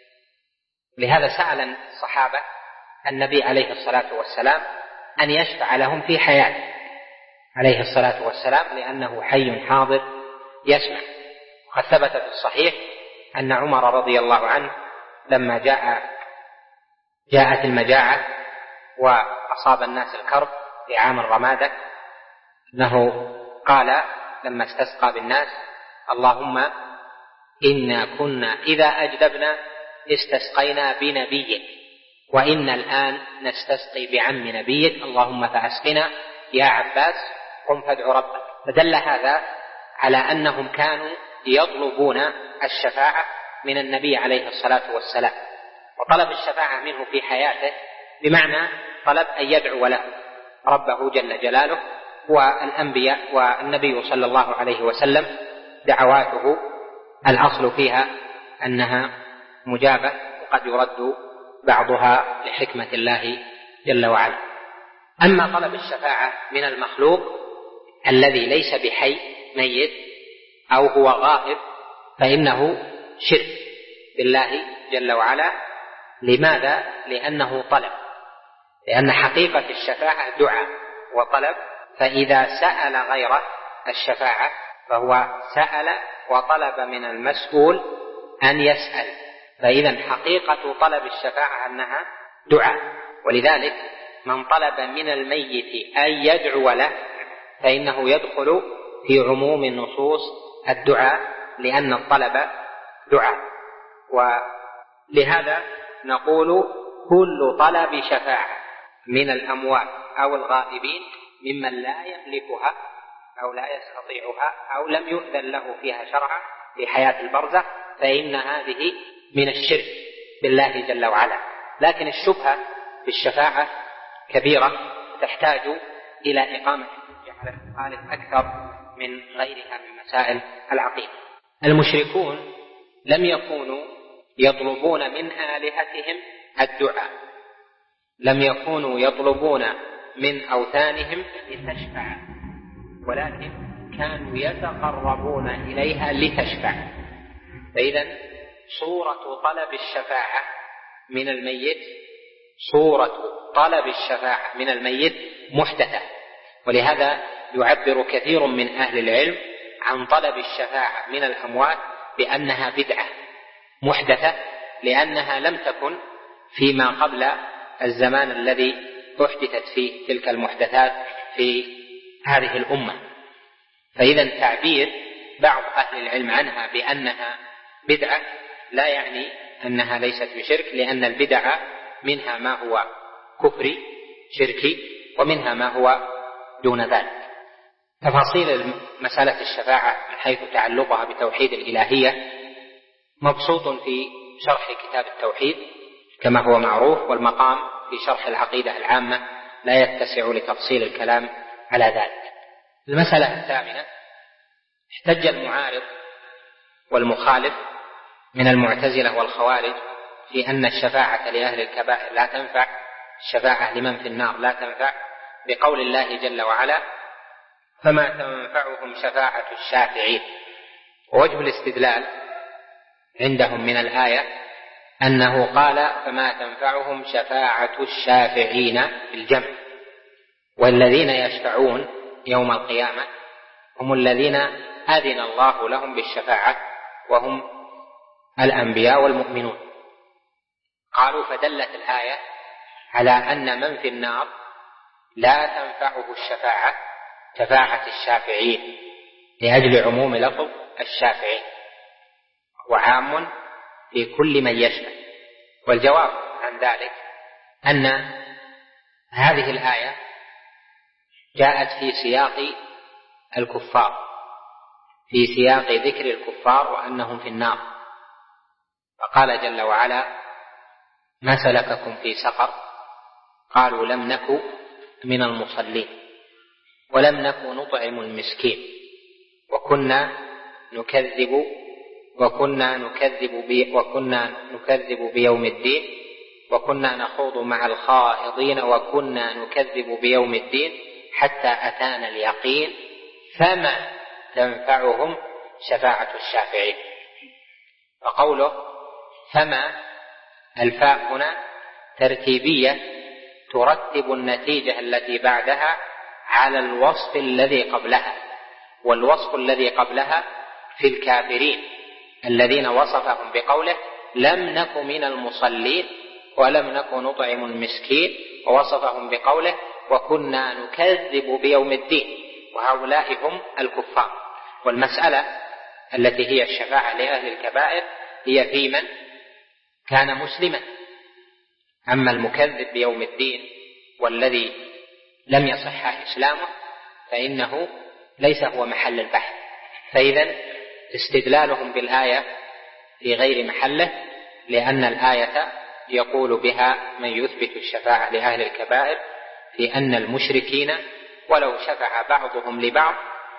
لهذا سأل الصحابة النبي عليه الصلاة والسلام أن يشفع لهم في حياته عليه الصلاة والسلام، لأنه حي حاضر يسمع. وقد ثبت في الصحيح أن عمر رضي الله عنه لما جاء جاءت المجاعة وأصاب الناس الكرب في عام الرمادة، أنه قال لما استسقى بالناس: اللهم إنا كنا إذا أجدبنا استسقينا بنبيك، وإن الآن نستسقي بعم نبيك، اللهم فأسقنا يا عباس قم فادع ربك. فدل هذا على أنهم كانوا يطلبون الشفاعة من النبي عليه الصلاة والسلام، وطلب الشفاعة منه في حياته بمعنى طلب أن يدعو له ربه جل جلاله. والأنبياء والنبي صلى الله عليه وسلم دعواته الأصل فيها أنها مجابة، وقد يرد بعضها لحكمة الله جل وعلا. أما طلب الشفاعة من المخلوق الذي ليس بحي ميت أو هو غائب فإنه شرك بالله جل وعلا. لماذا؟ لأنه طلب، لأن حقيقة الشفاعة دعاء وطلب، فإذا سأل غير الشفاعة فهو سأل وطلب من المسؤول أن يسأل، فإذا حقيقة طلب الشفاعة أنها دعاء. ولذلك من طلب من الميت أن يدعو له فإنه يدخل في عموم نصوص الدعاء، لأن الطلب دعاء. ولهذا نقول كل طلب شفاعة من الأموات أو الغائبين ممن لا يملكها أو لا يستطيعها أو لم يؤذن له فيها شرعا في حياة البرزخ، فإن هذه من الشرك بالله جل وعلا. لكن الشبهة بالشفاعة كبيرة تحتاج إلى إقامة الحجة على المخالف أكثر من غيرها من مسائل العقيدة. المشركون لم يكونوا يطلبون من آلهتهم الدعاء، لم يكونوا يطلبون من أوثانهم لتشفع، ولكن كانوا يتقربون إليها لتشفع. فإذا صورة طلب الشفاعة من الميت صورة طلب الشفاعة من الميت محدثة، ولهذا يعبر كثير من أهل العلم عن طلب الشفاعة من الأموات بأنها بدعة محدثة، لأنها لم تكن فيما قبل الزمان الذي أحدثت فيه تلك المحدثات في هذه الأمة. فإذا تعبير بعض أهل العلم عنها بأنها بدعة لا يعني أنها ليست بشرك، لأن البدع منها ما هو كفري شركي ومنها ما هو دون ذلك. تفاصيل مسألة الشفاعة من حيث تعلقها بتوحيد الإلهية مبسوط في شرح كتاب التوحيد كما هو معروف، والمقام في شرح العقيدة العامة لا يتسع لتفصيل الكلام على ذلك. المسألة الثامنة: احتج المعارض والمخالف من المعتزلة والخوارج في أن الشفاعة لأهل الكبائر لا تنفع، الشفاعة لمن في النار لا تنفع، بقول الله جل وعلا: فما تنفعهم شفاعة الشافعين. ووجه الاستدلال عندهم من الآية أنه قال: فما تنفعهم شفاعة الشافعين بالجمع، والذين يشفعون يوم القيامة هم الذين أذن الله لهم بالشفاعة وهم الأنبياء والمؤمنون. قالوا: فدلت الآية على أن من في النار لا تنفعه الشفاعة شفاعة الشافعين لأجل عموم لفظ الشافعين، وعام في كل من يشفع. والجواب عن ذلك أن هذه الآية جاءت في سياق الكفار، في سياق ذكر الكفار وأنهم في النار، فقال جل وعلا: ما سلككم في سقر؟ قالوا: لم نك من المصلين ولم نك نطعم المسكين وكنا نكذب وكنا نكذب بي وكنا نكذب بيوم الدين وكنا نخوض مع الخائضين وكنا نكذب بيوم الدين حتى أتانا اليقين فما تنفعهم شفاعة الشافعين. فقوله فما، الفاء هنا ترتيبية ترتب النتيجة التي بعدها على الوصف الذي قبلها، والوصف الذي قبلها في الكافرين الذين وصفهم بقوله: لم نك من المصلين ولم نك نطعم المسكين، ووصفهم بقوله: وكنا نكذب بيوم الدين، وهؤلاء هم الكفار. والمسألة التي هي الشفاعة لأهل الكبائر هي في من كان مسلما. أما المكذب بيوم الدين والذي لم يصح إسلامه فإنه ليس هو محل البحث. فإذا استدلالهم بالآية في غير محله، لأن الآية يقول بها من يثبت الشفاعة لأهل الكبائر في أن المشركين ولو شفع بعضهم لبعض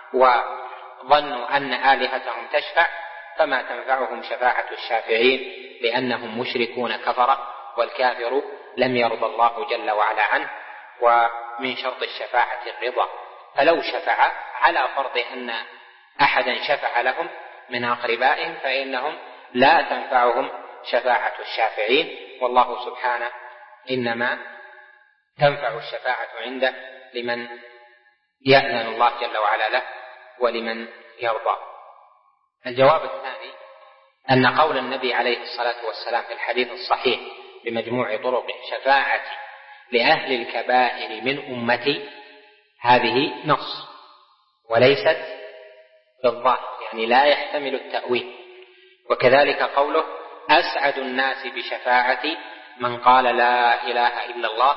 وظنوا أن آلهتهم تشفع فما تنفعهم شفاعة الشافعين لأنهم مشركون كفرة، والكافر لم يرضى الله جل وعلا عنه، ومن شرط الشفاعة الرضا. فلو شفع على فرض أن أحدا شفع لهم من أقربائهم فإنهم لا تنفعهم شفاعة الشافعين، والله سبحانه إنما تنفع الشفاعة عنده لمن يأذن الله جل وعلا له ولمن يرضى. الجواب الثاني أن قول النبي عليه الصلاة والسلام في الحديث الصحيح بمجموع طرقه: شفاعة لأهل الكبائر من أمتي، هذه نص وليست بالظاهر، يعني لا يحتمل التأويل. وكذلك قوله: أسعد الناس بشفاعتي من قال لا إله إلا الله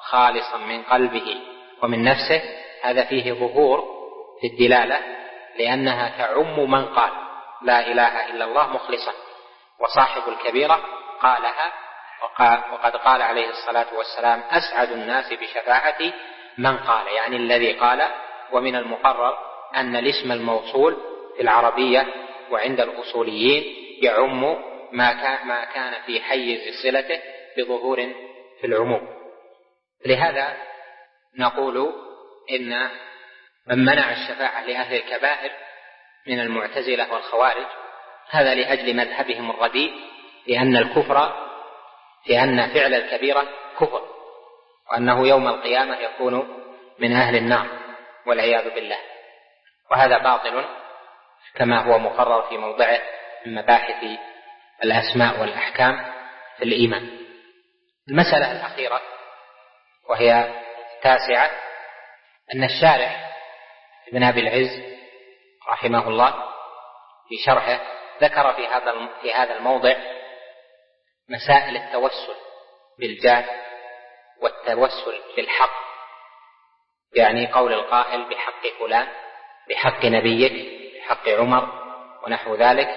خالصا من قلبه ومن نفسه، هذا فيه ظهور في الدلالة، لأنها تعم من قال لا إله إلا الله مخلصا. وصاحب الكبيرة قالها، وقد قال عليه الصلاة والسلام: أسعد الناس بشفاعتي من قال، يعني الذي قال. ومن المقرر أن الاسم الموصول في العربية وعند الأصوليين يعم ما كان في حيز صلته بظهور في العموم. لهذا نقول إن من منع الشفاعة لأهل الكبائر من المعتزلة والخوارج هذا لأجل مذهبهم الرديء، لأن الكفر لأن فعل الكبيرة كفر، وأنه يوم القيامة يكون من أهل النار والعياذ بالله. وهذا باطل كما هو مقرر في موضعه من مباحث الأسماء والأحكام في الإيمان. المسألة الأخيرة وهي تاسعة، أن الشارح ابن أبي العز رحمه الله في شرحه ذكر في هذا في هذا الموضع مسائل التوسل بالجاه والتوسل بالحق، يعني قول القائل بحق فلان، بحق نبيك، بحق عمر ونحو ذلك،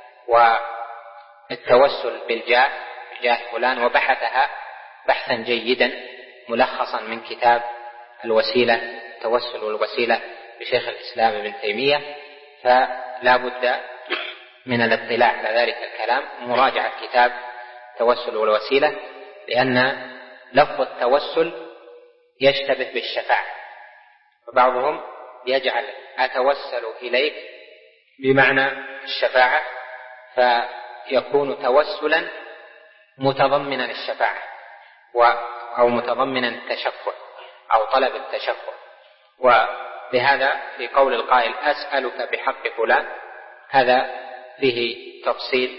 والتوسل بالجاه بجاه فلان، وبحثها بحثا جيدا ملخصا من كتاب الوسيلة، التوسل والوسيلة بشيخ الإسلام ابن تيمية. فلا بد من الاطلاع على ذلك الكلام ومراجعة كتاب التوسل والوسيلة، لأن لفظ التوسل يشتبه بالشفاعة، فبعضهم يجعل أتوسل إليك بمعنى الشفاعة، فيكون توسلا متضمنا الشفاعة أو متضمنا التشفع أو طلب التشفع. ولهذا في قول القائل أسألك بحق فلان هذا فيه تفصيل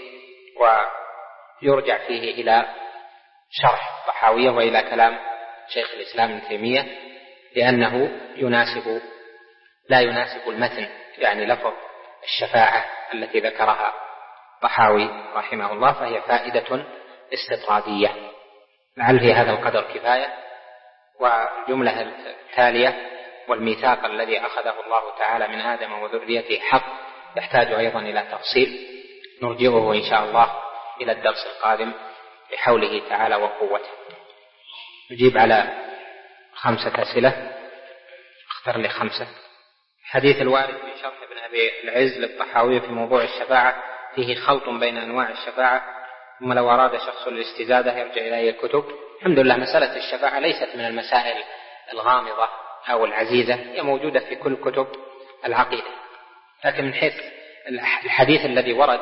ويرجع فيه إلى شرح الطحاوية وإلى كلام شيخ الإسلام ابن تيمية، لأنه يناسب لا يناسب المتن، يعني لفظ الشفاعة التي ذكرها الطحاوي رحمه الله، فهي فائدة استطرادية. لعل في هذا القدر كفاية. والجملة التالية: والميثاق الذي أخذه الله تعالى من آدم وذريته حق، يحتاج أيضا إلى تفصيل نرجعه إن شاء الله إلى الدرس القادم بحوله تعالى وقوته. نجيب على خمسة أسئلة، اختر لي خمسة. الحديث الوارد في شرح ابن أبي العز للطحاوي في موضوع الشفاعة فيه خلط بين أنواع الشفاعة، ثم لو أراد شخص الاستزادة يرجع إلى الكتب. الحمد لله مسألة الشفاعة ليست من المسائل الغامضة أو العزيزة، هي موجودة في كل كتب العقيدة، لكن من حيث الحديث الذي ورد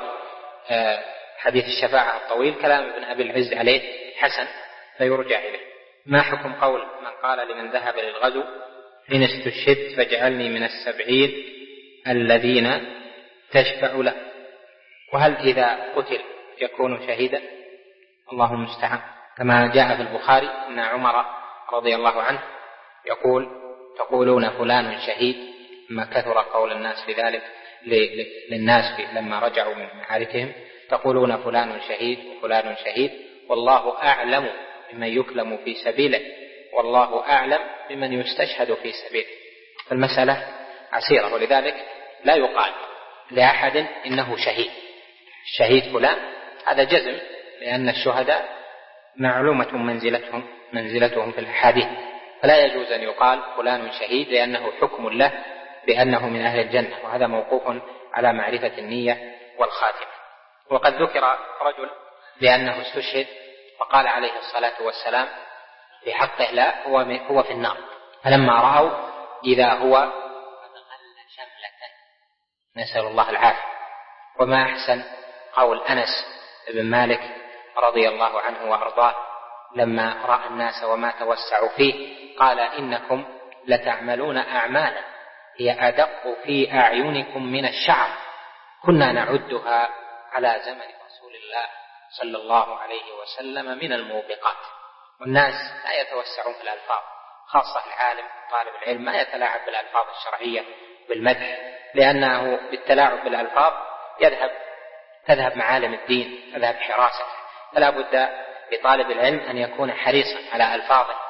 حديث الشفاعة الطويل كلام ابن أبي العز عليه حسن فيرجع إليه. ما حكم قول من قال لمن ذهب للغزو إن استشهدت فاجعلني من السبعين الذين تشفع له؟ وهل إذا قتل يكون شهيدا؟ الله المستعان. كما جاء في البخاري أن عمر رضي الله عنه يقول: تقولون فلان شهيد، ما كثر قول الناس لذلك للناس لما رجعوا من معاركهم، تقولون فلان شهيد وفلان شهيد، والله أعلم بمن يكلم في سبيله، والله أعلم بمن يستشهد في سبيله. فالمسألة عسيرة، ولذلك لا يقال لأحد إنه شهيد شهيد فلان، هذا جزم، لأن الشهداء معلومة منزلتهم منزلتهم في الحديث، فلا يجوز أن يقال فلان شهيد لأنه حكم له بأنه من أهل الجنة، وهذا موقوف على معرفة النية والخاتمة. وقد ذكر رجل بأنه استشهد فقال عليه الصلاة والسلام في حقه لا، هو, هو في النار، فلما رأوا إذا هو أدخل شملة، نسأل الله العافية. وما أحسن قول أنس بن مالك رضي الله عنه وأرضاه لما رأى الناس وما توسعوا فيه قال: إنكم لتعملون أعمالا هي أدق في أعينكم من الشعر، كنا نعدها على زمن رسول الله صلى الله عليه وسلم من الموبقات. والناس لا يتوسعون في الألفاظ، خاصة العالم طالب العلم ما يتلاعب بالألفاظ الشرعية بالمدح، لأنه بالتلاعب بالألفاظ يذهب تذهب معالم الدين، تذهب حراسته. فلا بد لطالب العلم أن يكون حريصا على ألفاظه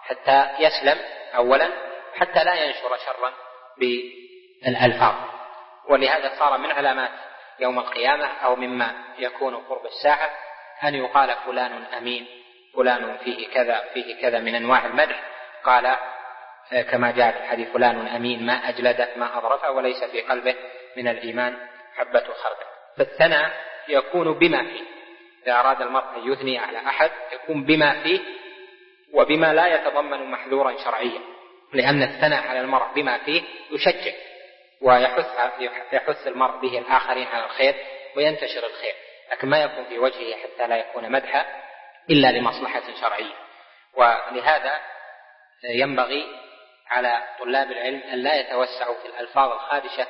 حتى يسلم أولا، حتى لا ينشر شرا بالألفاظ. ولهذا صار من علامات يوم القيامة أو مما يكون قرب الساعة أن يقال فلان أمين، فلان فيه كذا فيه كذا من أنواع المدح. قال كما جاء في الحديث فلان أمين ما أجلده ما أظرفه وليس في قلبه من الإيمان حبة خردل. فالثناء يكون بما فيه، إذا أراد المرء أن يثني على أحد يكون بما فيه وبما لا يتضمن محذورا شرعيا، لأن الثناء على المرء بما فيه يشجع ويحث يحث المرء به الآخرين على الخير وينتشر الخير، لكن ما يكون في وجهه حتى لا يكون مدحا إلا لمصلحة شرعية. ولهذا ينبغي على طلاب العلم أن لا يتوسعوا في الألفاظ الخادشة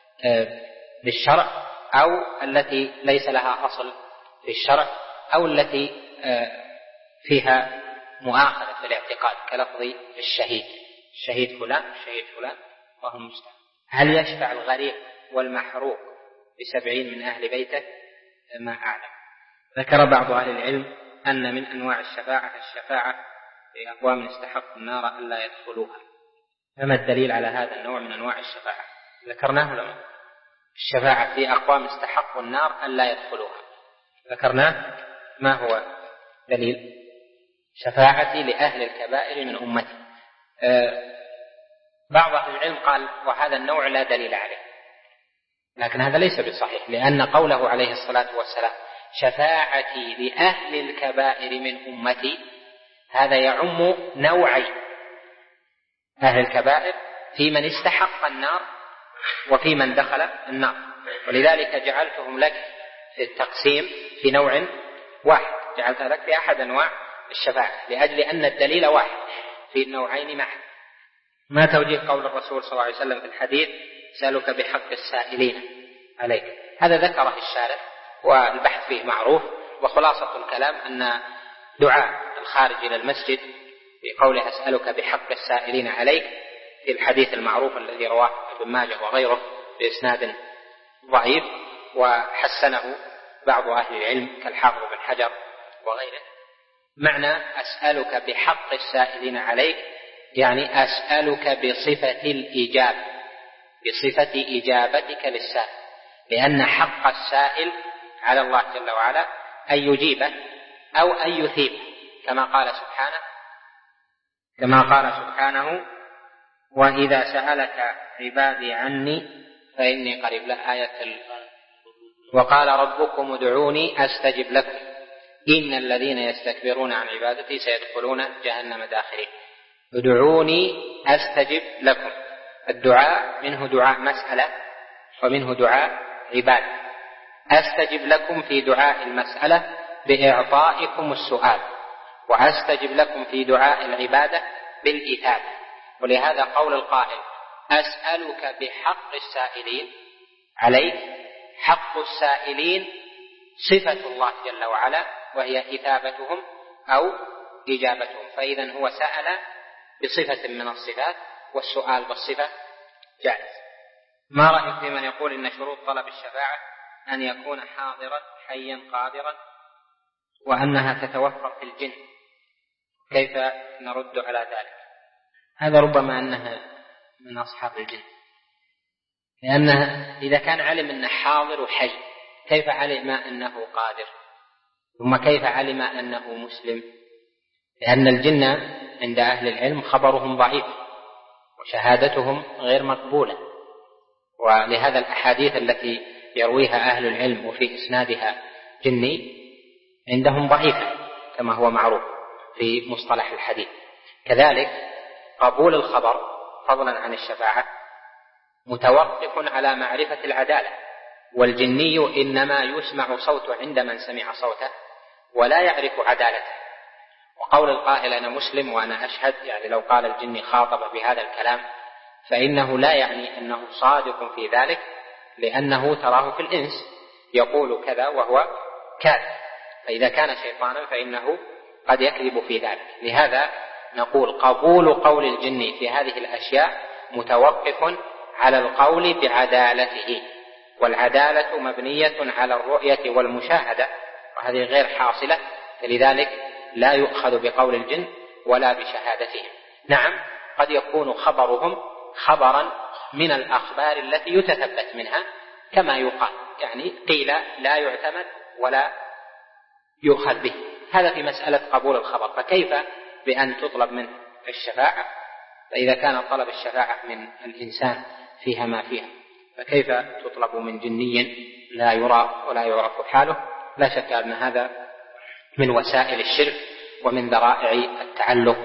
بالشرع أو التي ليس لها أصل في الشرع أو التي فيها مؤاخذة في الاعتقاد، كلفظ الشهيد، الشهيد فلان الشهيد فلان وهو المستعان. هل يشفع الغريق والمحروق بسبعين من أهل بيته؟ ما أعلم. ذكر بعض أهل العلم أن من أنواع الشفاعة الشفاعة في أقوام استحقوا النار ألا يدخلوها. فما الدليل على هذا النوع من أنواع الشفاعة؟ ذكرناه لما الشفاعة في أقوام استحقوا النار ألا يدخلوها ذكرناه. ما هو دليل؟ شفاعتي لأهل الكبائر من أمتي. أه بعض أهل العلم قال وهذا النوع لا دليل عليه، لكن هذا ليس بصحيح، لأن قوله عليه الصلاة والسلام شفاعتي لأهل الكبائر من أمتي هذا يعم نوعي أهل الكبائر في من استحق النار وفي من دخل النار، ولذلك جعلتهم لك في التقسيم في نوع واحد، جعلت لك في أحد أنواع الشفاعة لأجل أن الدليل واحد في النوعين معا. ما توجيه قول الرسول صلى الله عليه وسلم في الحديث سألك بحق السائلين عليك؟ هذا ذكره الشارح والبحث فيه معروف، وخلاصة الكلام أن دعاء الخارج إلى المسجد في قوله أسألك بحق السائلين عليك في الحديث المعروف الذي رواه ابن ماجه وغيره بإسناد ضعيف وحسنه بعض أهل العلم كالحافظ بن حجر وغيره. معنى أسألك بحق السائلين عليك يعني أسألك بصفة الإجابة، بصفة إجابتك للسائل، لأن حق السائل على الله جل وعلا أن يجيبه أو أن يثيبه، كما قال سبحانه كما قال سبحانه وإذا سألك عبادي عني فإني قريب. لا آية وقال ربكم ادعوني أستجب لكم إن الذين يستكبرون عن عبادتي سيدخلون جهنم داخرين. ادعوني أستجب لكم، الدعاء منه دعاء مسألة ومنه دعاء عبادة. أستجب لكم في دعاء المسألة بإعطائكم السؤال، وأستجب لكم في دعاء العبادة بالإثابة. ولهذا قول القائل أسألك بحق السائلين عليك، حق السائلين صفة الله جل وعلا وهي إثابتهم أو إجابتهم، فإذا هو سأل بصفة من الصفات والسؤال بالصفة جائز. ما رأيك في من يقول إن شروط طلب الشفاعة أن يكون حاضرا حيا قادرا وأنها تتوفر في الجن؟ كيف نرد على ذلك؟ هذا ربما أنها من أصحاب الجن، لأنها إذا كان علم أنه حاضر وحي كيف علم أنه قادر؟ ثم كيف علم أنه مسلم؟ لأن الجن عند أهل العلم خبرهم ضعيف وشهادتهم غير مقبولة، ولهذا الأحاديث التي يرويها أهل العلم وفي إسنادها جني عندهم ضعيفة كما هو معروف في مصطلح الحديث. كذلك قبول الخبر فضلا عن الشفاعة متوقف على معرفة العدالة، والجني إنما يسمع صوته عند من سمع صوته ولا يعرف عدالته. وقول القائل أنا مسلم وأنا أشهد، يعني لو قال الجني خاطب بهذا الكلام فإنه لا يعني أنه صادق في ذلك، لأنه تراه في الإنس يقول كذا وهو كاذب، فإذا كان شيطانا فإنه قد يكذب في ذلك. لهذا نقول قبول قول الجن في هذه الأشياء متوقف على القول بعدالته، والعدالة مبنية على الرؤية والمشاهدة، وهذه غير حاصلة، لذلك لا يؤخذ بقول الجن ولا بشهادتهم. نعم قد يكون خبرهم خبرا من الأخبار التي يتثبت منها كما يقال، يعني قيل لا يعتمد ولا يؤخذ به، هذا في مسألة قبول الخبر. فكيف بأن تطلب منه الشفاعة؟ فإذا كان طلب الشفاعة من الإنسان فيها ما فيها، فكيف تطلب من جني لا يرى ولا يعرف حاله؟ لا شك أن هذا من وسائل الشرك ومن ذرائع التعلق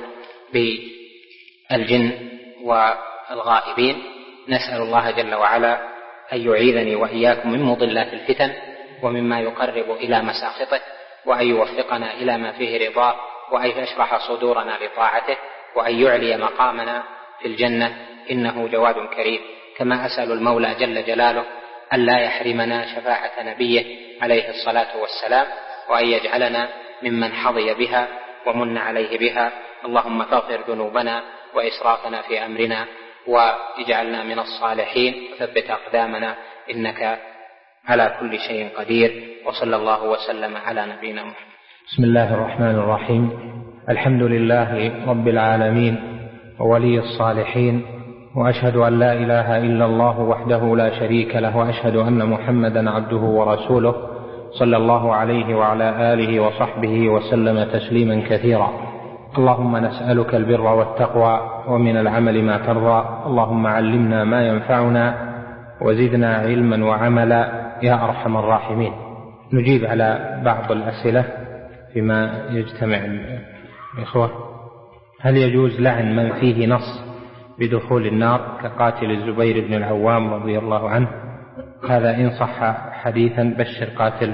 بالجن والغائبين. نسأل الله جل وعلا أن يعيذني وإياكم من مضلات الفتن ومما يقرب إلى مساخطه، وأن يوفقنا إلى ما فيه رضاه، وأن يشرح صدورنا لطاعته، وأن يعلي مقامنا في الجنة إنه جواد كريم. كما أسأل المولى جل جلاله أن لا يحرمنا شفاعة نبيه عليه الصلاة والسلام، وأن يجعلنا ممن حظي بها ومن عليه بها. اللهم فاغفر ذنوبنا وإسرافنا في أمرنا، واجعلنا من الصالحين، وثبت أقدامنا إنك على كل شيء قدير. وصلى الله وسلم على نبينا محمد. بسم الله الرحمن الرحيم. الحمد لله رب العالمين وولي الصالحين، وأشهد أن لا إله إلا الله وحده لا شريك له، وأشهد أن محمدا عبده ورسوله صلى الله عليه وعلى آله وصحبه وسلم تسليما كثيرا. اللهم نسألك البر والتقوى ومن العمل ما ترضى. اللهم علمنا ما ينفعنا وزدنا علما وعملا يا أرحم الراحمين. نجيب على بعض الأسئلة فيما يجتمع الإخوة. هل يجوز لعن من فيه نص بدخول النار كقاتل الزبير بن العوام رضي الله عنه؟ هذا إن صح حديثا بشر قاتل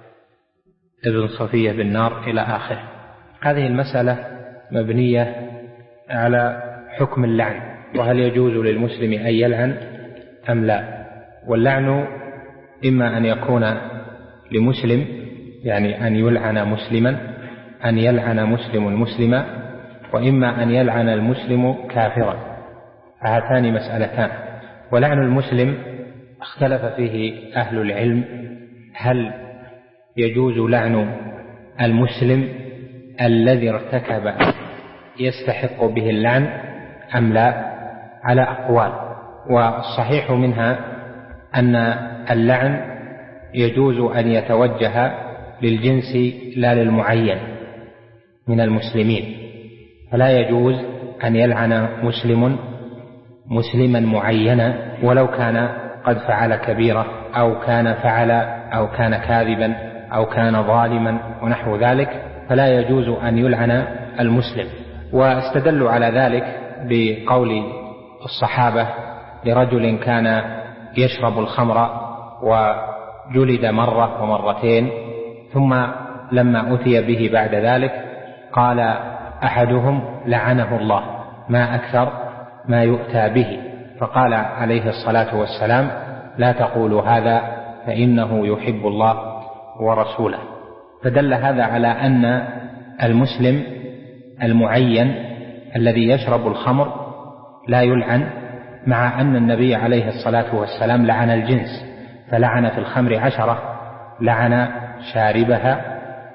ابن صفية بالنار إلى آخره. هذه المسألة مبنية على حكم اللعن، وهل يجوز للمسلم أن يلعن أم لا. واللعن إما أن يكون لمسلم، يعني أن يلعن مسلما، أن يلعن مسلم مسلما، وإما أن يلعن المسلم كافرا. هاتان مسألتان. ولعن المسلم اختلف فيه أهل العلم، هل يجوز لعن المسلم الذي ارتكب يستحق به اللعن أم لا، على أقوال. والصحيح منها أن اللعن يجوز أن يتوجه للجنس لا للمعين من المسلمين، فلا يجوز أن يلعن مسلم مسلما معينا ولو كان قد فعل كبيرة أو كان فعل أو كان كاذبا أو كان ظالما ونحو ذلك، فلا يجوز أن يلعن المسلم. واستدلوا على ذلك بقول الصحابة لرجل كان يشرب الخمر وجلد مرة ومرتين، ثم لما أتي به بعد ذلك قال أحدهم لعنه الله ما أكثر ما يؤتى به، فقال عليه الصلاة والسلام لا تقولوا هذا فإنه يحب الله ورسوله. فدل هذا على أن المسلم المعين الذي يشرب الخمر لا يلعن، مع أن النبي عليه الصلاة والسلام لعن الجنس، فلعن في الخمر عشرة، لعن شاربها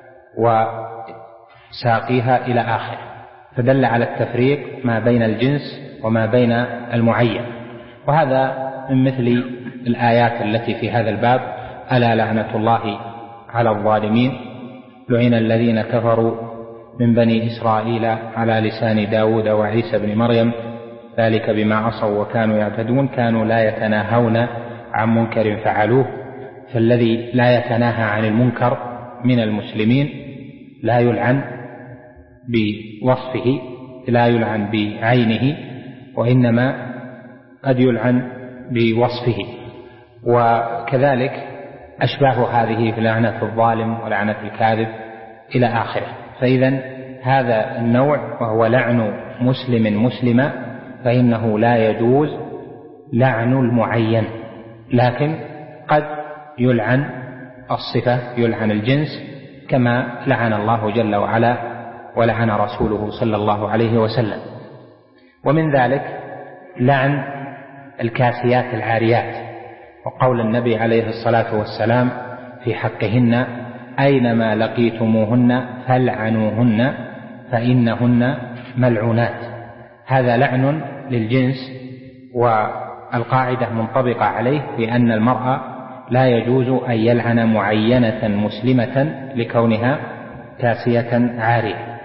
وساقيها إلى آخره، فدل على التفريق ما بين الجنس وما بين المعين. وهذا من مثل الآيات التي في هذا الباب: ألا لعنة الله على الظالمين، لعن الذين كفروا من بني إسرائيل على لسان داود وعيسى بن مريم ذلك بما عصوا وكانوا يعتدون كانوا لا يتناهون عن منكر فعلوه. فالذي لا يتناهى عن المنكر من المسلمين لا يلعن بوصفه، لا يلعن بعينه، وإنما قد يلعن بوصفه. وكذلك أشباه هذه في لعنة الظالم ولعنة الكاذب إلى آخره. فإذا هذا النوع وهو لعن مسلم مسلما فإنه لا يجوز لعن المعين، لكن قد يلعن الصفة، يلعن الجنس، كما لعن الله جل وعلا ولعن رسوله صلى الله عليه وسلم. ومن ذلك لعن الكاسيات العاريات، وقول النبي عليه الصلاة والسلام في حقهن: أينما لقيتموهن فالعنوهن فإنهن ملعونات. هذا لعن للجنس، والقاعدة منطبقة عليه بأن المرأة لا يجوز أن يلعن معينة مسلمة لكونها كاسية عارية.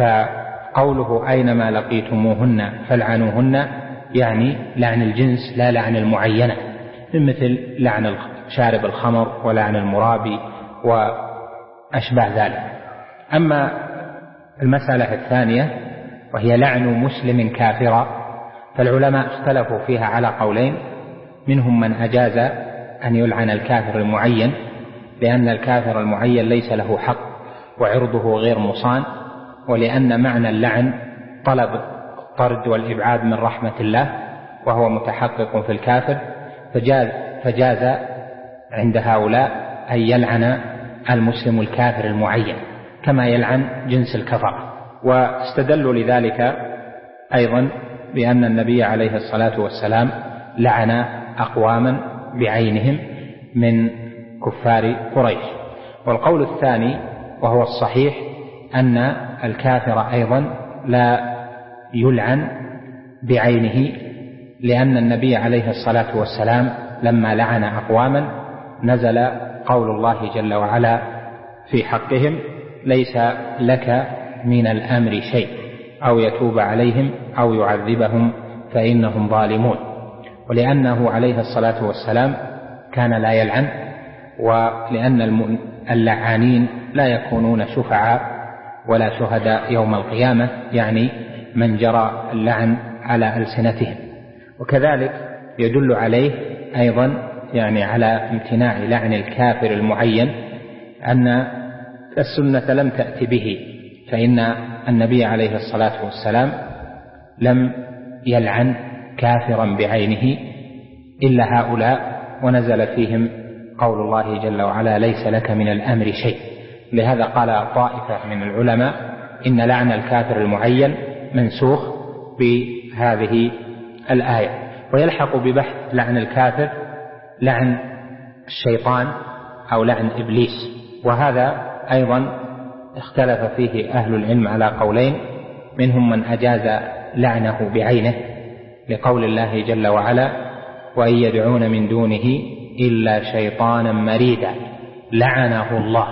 فقوله أينما لقيتموهن فالعنوهن يعني لعن الجنس لا لعن المعينة، مثل لعن شارب الخمر ولعن المرابي وأشبه ذلك. أما المسألة الثانية وهي لعن مسلم كافرا، فالعلماء اختلفوا فيها على قولين. منهم من أجاز أن يلعن الكافر المعين، لأن الكافر المعين ليس له حق وعرضه غير مصان، ولأن معنى اللعن طلب الطرد والإبعاد من رحمة الله وهو متحقق في الكافر، فجاز, فجاز عند هؤلاء أن يلعن المسلم الكافر المعين كما يلعن جنس الكفر. واستدلوا لذلك أيضا بأن النبي عليه الصلاة والسلام لعن أقواما بعينهم من كفار قريش. والقول الثاني وهو الصحيح أن الكافر أيضا لا يلعن بعينه، لأن النبي عليه الصلاة والسلام لما لعن أقواما نزل قول الله جل وعلا في حقهم: ليس لك من الأمر شيء، أو يتوب عليهم أو يعذبهم فإنهم ظالمون. ولأنه عليه الصلاة والسلام كان لا يلعن، ولأن اللعانين لا يكونون شفعاء ولا شهداء يوم القيامة، يعني من جرى اللعن على ألسنتهم. وكذلك يدل عليه أيضا يعني على امتناع لعن الكافر المعين أن السنة لم تأتي به، فإن النبي عليه الصلاة والسلام لم يلعن كافرا بعينه إلا هؤلاء، ونزل فيهم قول الله جل وعلا: ليس لك من الأمر شيء. لهذا قال طائفة من العلماء إن لعن الكافر المعين منسوخ بهذه الآية. ويلحق ببحث لعن الكافر لعن الشيطان أو لعن إبليس، وهذا أيضا اختلف فيه أهل العلم على قولين. منهم من أجاز لعنه بعينه لقول الله جل وعلا: وإن يدعون من دونه إلا شيطانا مريدا لعنه الله،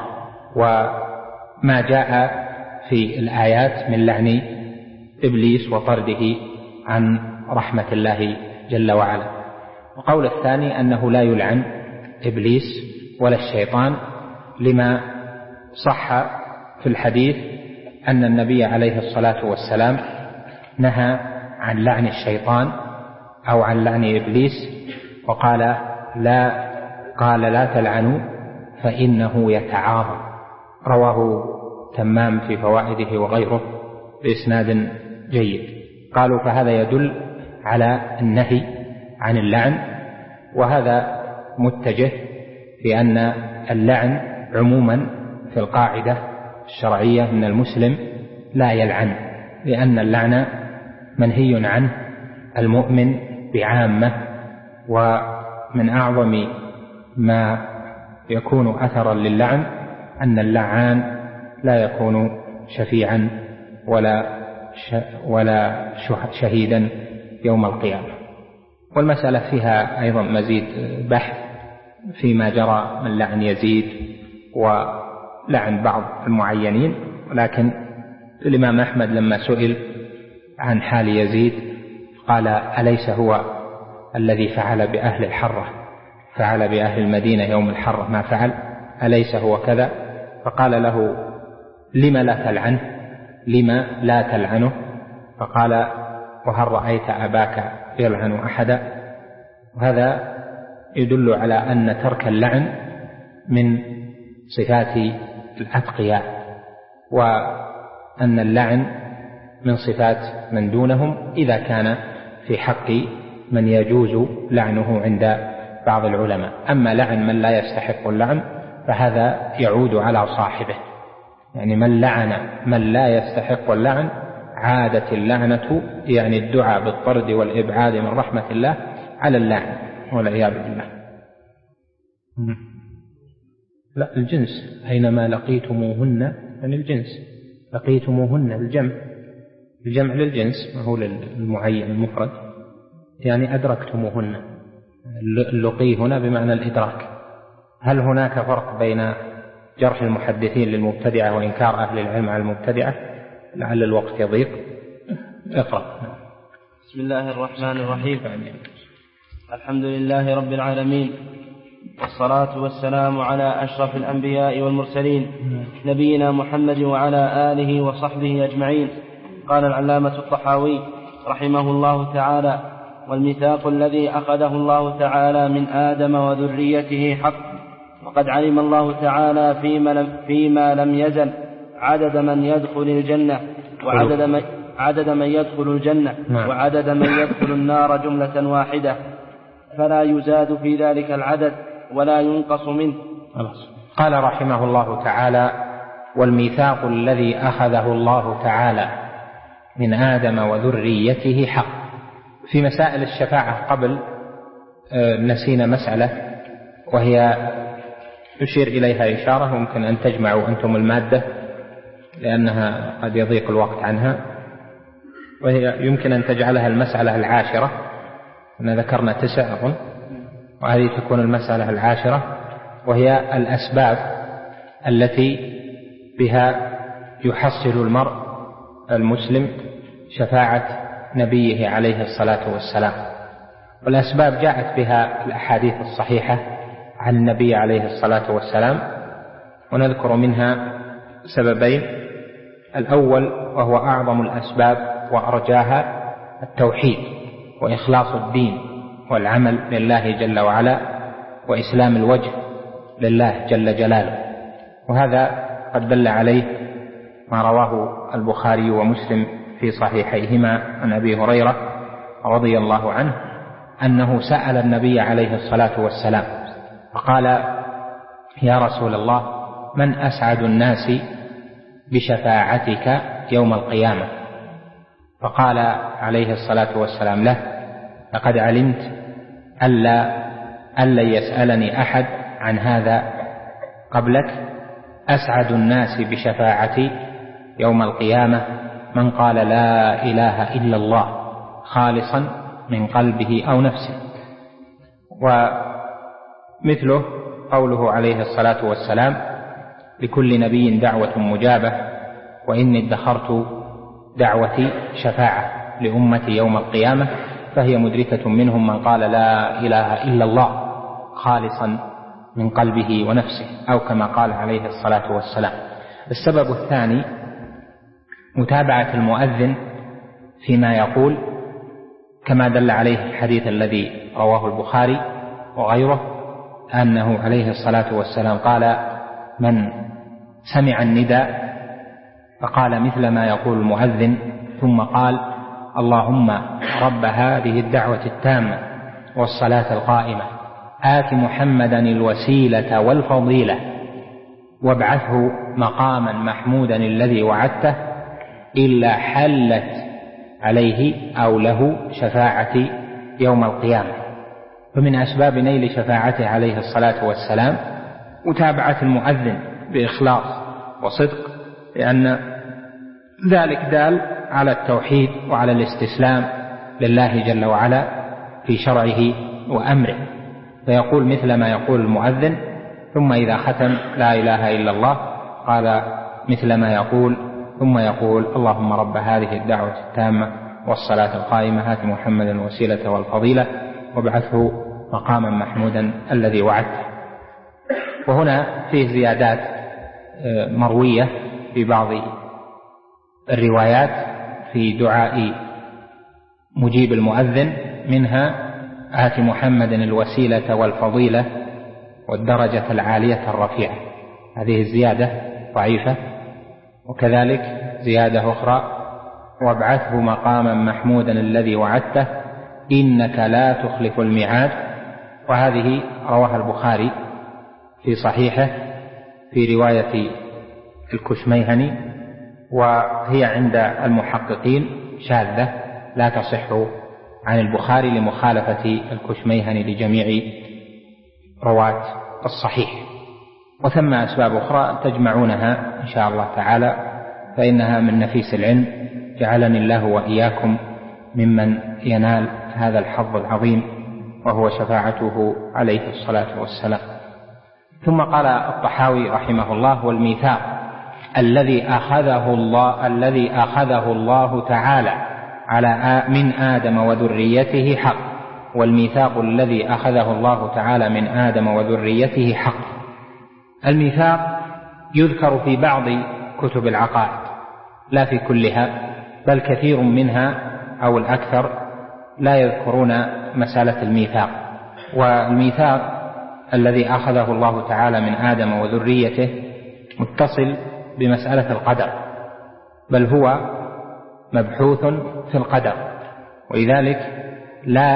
وما جاء في الآيات من لعن إبليس وطرده عن رحمة الله جل وعلا. وقول الثاني أنه لا يلعن إبليس ولا الشيطان، لما صح في الحديث أن النبي عليه الصلاة والسلام نهى عن لعن الشيطان أو عن لعن إبليس، وقال لا قال لا تلعنوا فإنه يتعاظم. رواه تمام في فوائده وغيره بإسناد جيد. قالوا فهذا يدل على النهي عن اللعن، وهذا متجه في أن اللعن عموما في القاعدة الشرعية من المسلم لا يلعن، لأن اللعن منهي عنه المؤمن بعامة. ومن أعظم ما يكون أثرا للعن أن اللعان لا يكون شفيعا ولا ولا شهيدا يوم القيامة. والمسألة فيها أيضا مزيد بحث فيما جرى من لعن يزيد ولعن بعض المعينين، ولكن الإمام أحمد لما سئل عن حال يزيد قال: أليس هو الذي فعل بأهل الحرة فعل بأهل المدينة يوم الحرة ما فعل؟ أليس هو كذا؟ فقال له: لما لا تلعنه؟ لما لا تلعنه؟ فقال: وهل رأيت أباك يلعن أحدا؟ وهذا يدل على أن ترك اللعن من صفات الأتقياء، وأن اللعن من صفات من دونهم إذا كان في حق من يجوز لعنه عند بعض العلماء. أما لعن من لا يستحق اللعن فهذا يعود على صاحبه، يعني من لعن من لا يستحق اللعن عادت اللعنة، يعني الدعاء بالطرد والإبعاد من رحمة الله، على اللعن والعياذ بالله. لا، الجنس أينما لقيتموهن، يعني الجنس لقيتموهن الجمع، الجمع للجنس ما هو للمعين المفرد، يعني أدركتموهن. اللقي هنا بمعنى الإدراك. هل هناك فرق بين جرح المحدثين للمبتدعة وإنكار أهل العلم على المبتدعة؟ لعل الوقت يضيق. اقرأ. بسم الله الرحمن الرحيم. الحمد لله رب العالمين، والصلاة والسلام على أشرف الأنبياء والمرسلين نبينا محمد وعلى آله وصحبه أجمعين. قال العلامة الطحاوي رحمه الله تعالى: والميثاق الذي أخذه الله تعالى من آدم وذريته حق، وقد علم الله تعالى فيما لم, فيما لم يزل عدد من يدخل الجنة وعدد من, عدد من يدخل الجنة وعدد من يدخل النار جملة واحدة، فلا يزاد في ذلك العدد ولا ينقص منه. قال رحمه الله تعالى: والميثاق الذي أخذه الله تعالى من آدم وذريته حق. في مسائل الشفاعة قبل نسينا مسألة وهي يشير إليها إشارة، ممكن أن تجمعوا أنتم المادة لأنها قد يضيق الوقت عنها، وهي يمكن أن تجعلها المسألة العاشرة. أنا ذكرنا تسع أظن، وهذه تكون المسألة العاشرة، وهي الأسباب التي بها يحصل المرء المسلم شفاعة نبيه عليه الصلاة والسلام. والأسباب جاءت بها الأحاديث الصحيحة عن النبي عليه الصلاة والسلام، ونذكر منها سببين. الأول وهو أعظم الأسباب وأرجاها التوحيد وإخلاص الدين والعمل لله جل وعلا وإسلام الوجه لله جل جلاله، وهذا قد دل عليه ما رواه البخاري ومسلم في صحيحيهما عن أبي هريرة رضي الله عنه أنه سأل النبي عليه الصلاة والسلام فقال: يا رسول الله، من أسعد الناس بشفاعتك يوم القيامة؟ فقال عليه الصلاة والسلام له: لقد علمت ألا ألا يسألني أحد عن هذا قبلك. أسعد الناس بشفاعتي يوم القيامة من قال لا إله إلا الله خالصا من قلبه أو نفسه. ومثله قوله عليه الصلاة والسلام: لكل نبي دعوة مجابة، وإني ادخرت دعوتي شفاعة لأمتي يوم القيامة، فهي مدركة منهم من قال لا إله إلا الله خالصا من قلبه ونفسه، أو كما قال عليه الصلاة والسلام. السبب الثاني متابعة المؤذن فيما يقول، كما دل عليه الحديث الذي رواه البخاري وغيره أنه عليه الصلاة والسلام قال: من سمع النداء فقال مثل ما يقول المؤذن ثم قال: اللهم رب هذه الدعوة التامة والصلاة القائمة آت محمدا الوسيلة والفضيلة وابعثه مقاما محمودا الذي وعدته، إلا حلت عليه أو له شفاعتي يوم القيامة. فمن أسباب نيل شفاعته عليه الصلاة والسلام متابعة المؤذن بإخلاص وصدق، لأن ذلك دال على التوحيد وعلى الاستسلام لله جل وعلا في شرعه وأمره، فيقول مثل ما يقول المؤذن، ثم إذا ختم لا إله إلا الله قال مثل ما يقول، ثم يقول: اللهم رب هذه الدعوة التامة والصلاة القائمة آت محمدا الوسيلة والفضيلة وابعثه مقاما محمودا الذي وعدته. وهنا فيه زيادات مروية في بعض الروايات في دعاء مجيب المؤذن، منها آت محمدا الوسيلة والفضيلة والدرجة العالية الرفيعة. هذه الزيادة ضعيفة. وكذلك زيادة أخرى: وابعثه مقاما محمودا الذي وعدته إنك لا تخلف الميعاد. وهذه رواها البخاري في صحيحه في رواية الكشميهني، وهي عند المحققين شاذة لا تصح عن البخاري لمخالفة الكشميهني لجميع رواة الصحيح. وثم أسباب أخرى تجمعونها إن شاء الله تعالى، فإنها من نفيس العلم جعلني الله وإياكم ممن ينال هذا الحظ العظيم وهو شفاعته عليه الصلاة والسلام. ثم قال الطحاوي رحمه الله: والميثاق الذي أخذه الله الذي أخذه الله تعالى على من آدم وذريته حق. والميثاق الذي أخذه الله تعالى من آدم وذريته حق. الميثاق يذكر في بعض كتب العقائد لا في كلها، بل كثير منها أو الأكثر لا يذكرون مسألة الميثاق. والميثاق الذي أخذه الله تعالى من آدم وذريته متصل بمسألة القدر، بل هو مبحوث في القدر، ولذلك لا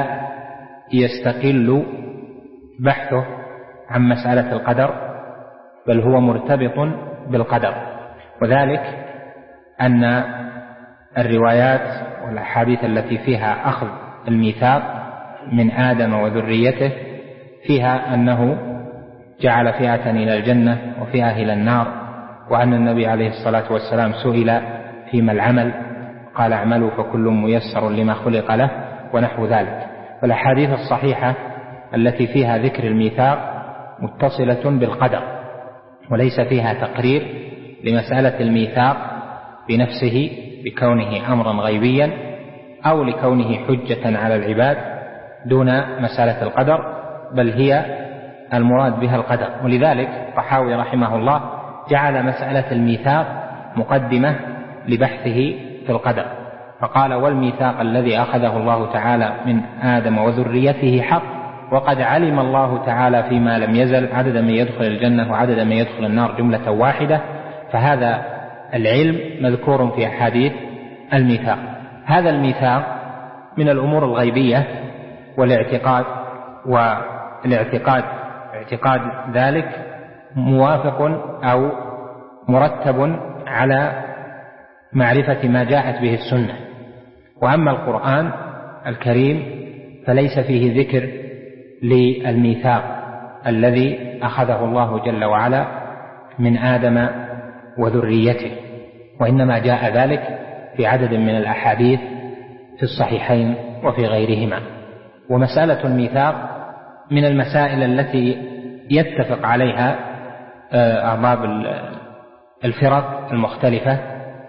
يستقل بحثه عن مسألة القدر، بل هو مرتبط بالقدر. وذلك أن الروايات والأحاديث التي فيها أخذ الميثاق من آدم وذريته فيها أنه جعل فئة إلى الجنة وفئة إلى النار، وأن النبي عليه الصلاة والسلام سئل فيما العمل قال: اعملوا فكل ميسر لما خلق له، ونحو ذلك. فالأحاديث الصحيحة التي فيها ذكر الميثاق متصلة بالقدر، وليس فيها تقرير لمسألة الميثاق بنفسه بكونه أمرا غيبيا أو لكونه حجة على العباد دون مسألة القدر، بل هي المراد بها القدر. ولذلك الطحاوي رحمه الله جعل مسألة الميثاق مقدمة لبحثه في القدر، فقال: والميثاق الذي أخذه الله تعالى من آدم وذريته حق، وقد علم الله تعالى فيما لم يزل عدد من يدخل الجنة وعدد من يدخل النار جملة واحدة. فهذا العلم مذكور في أحاديث الميثاق. هذا الميثاق من الأمور الغيبية، والاعتقاد والاعتقاد اعتقاد ذلك موافق أو مرتب على معرفة ما جاءت به السنة. وأما القرآن الكريم فليس فيه ذكر للميثاق الذي أخذه الله جل وعلا من آدم وذريته، وإنما جاء ذلك في عدد من الأحاديث في الصحيحين وفي غيرهما. ومسألة الميثاق من المسائل التي يتفق عليها أرباب الفرق المختلفة،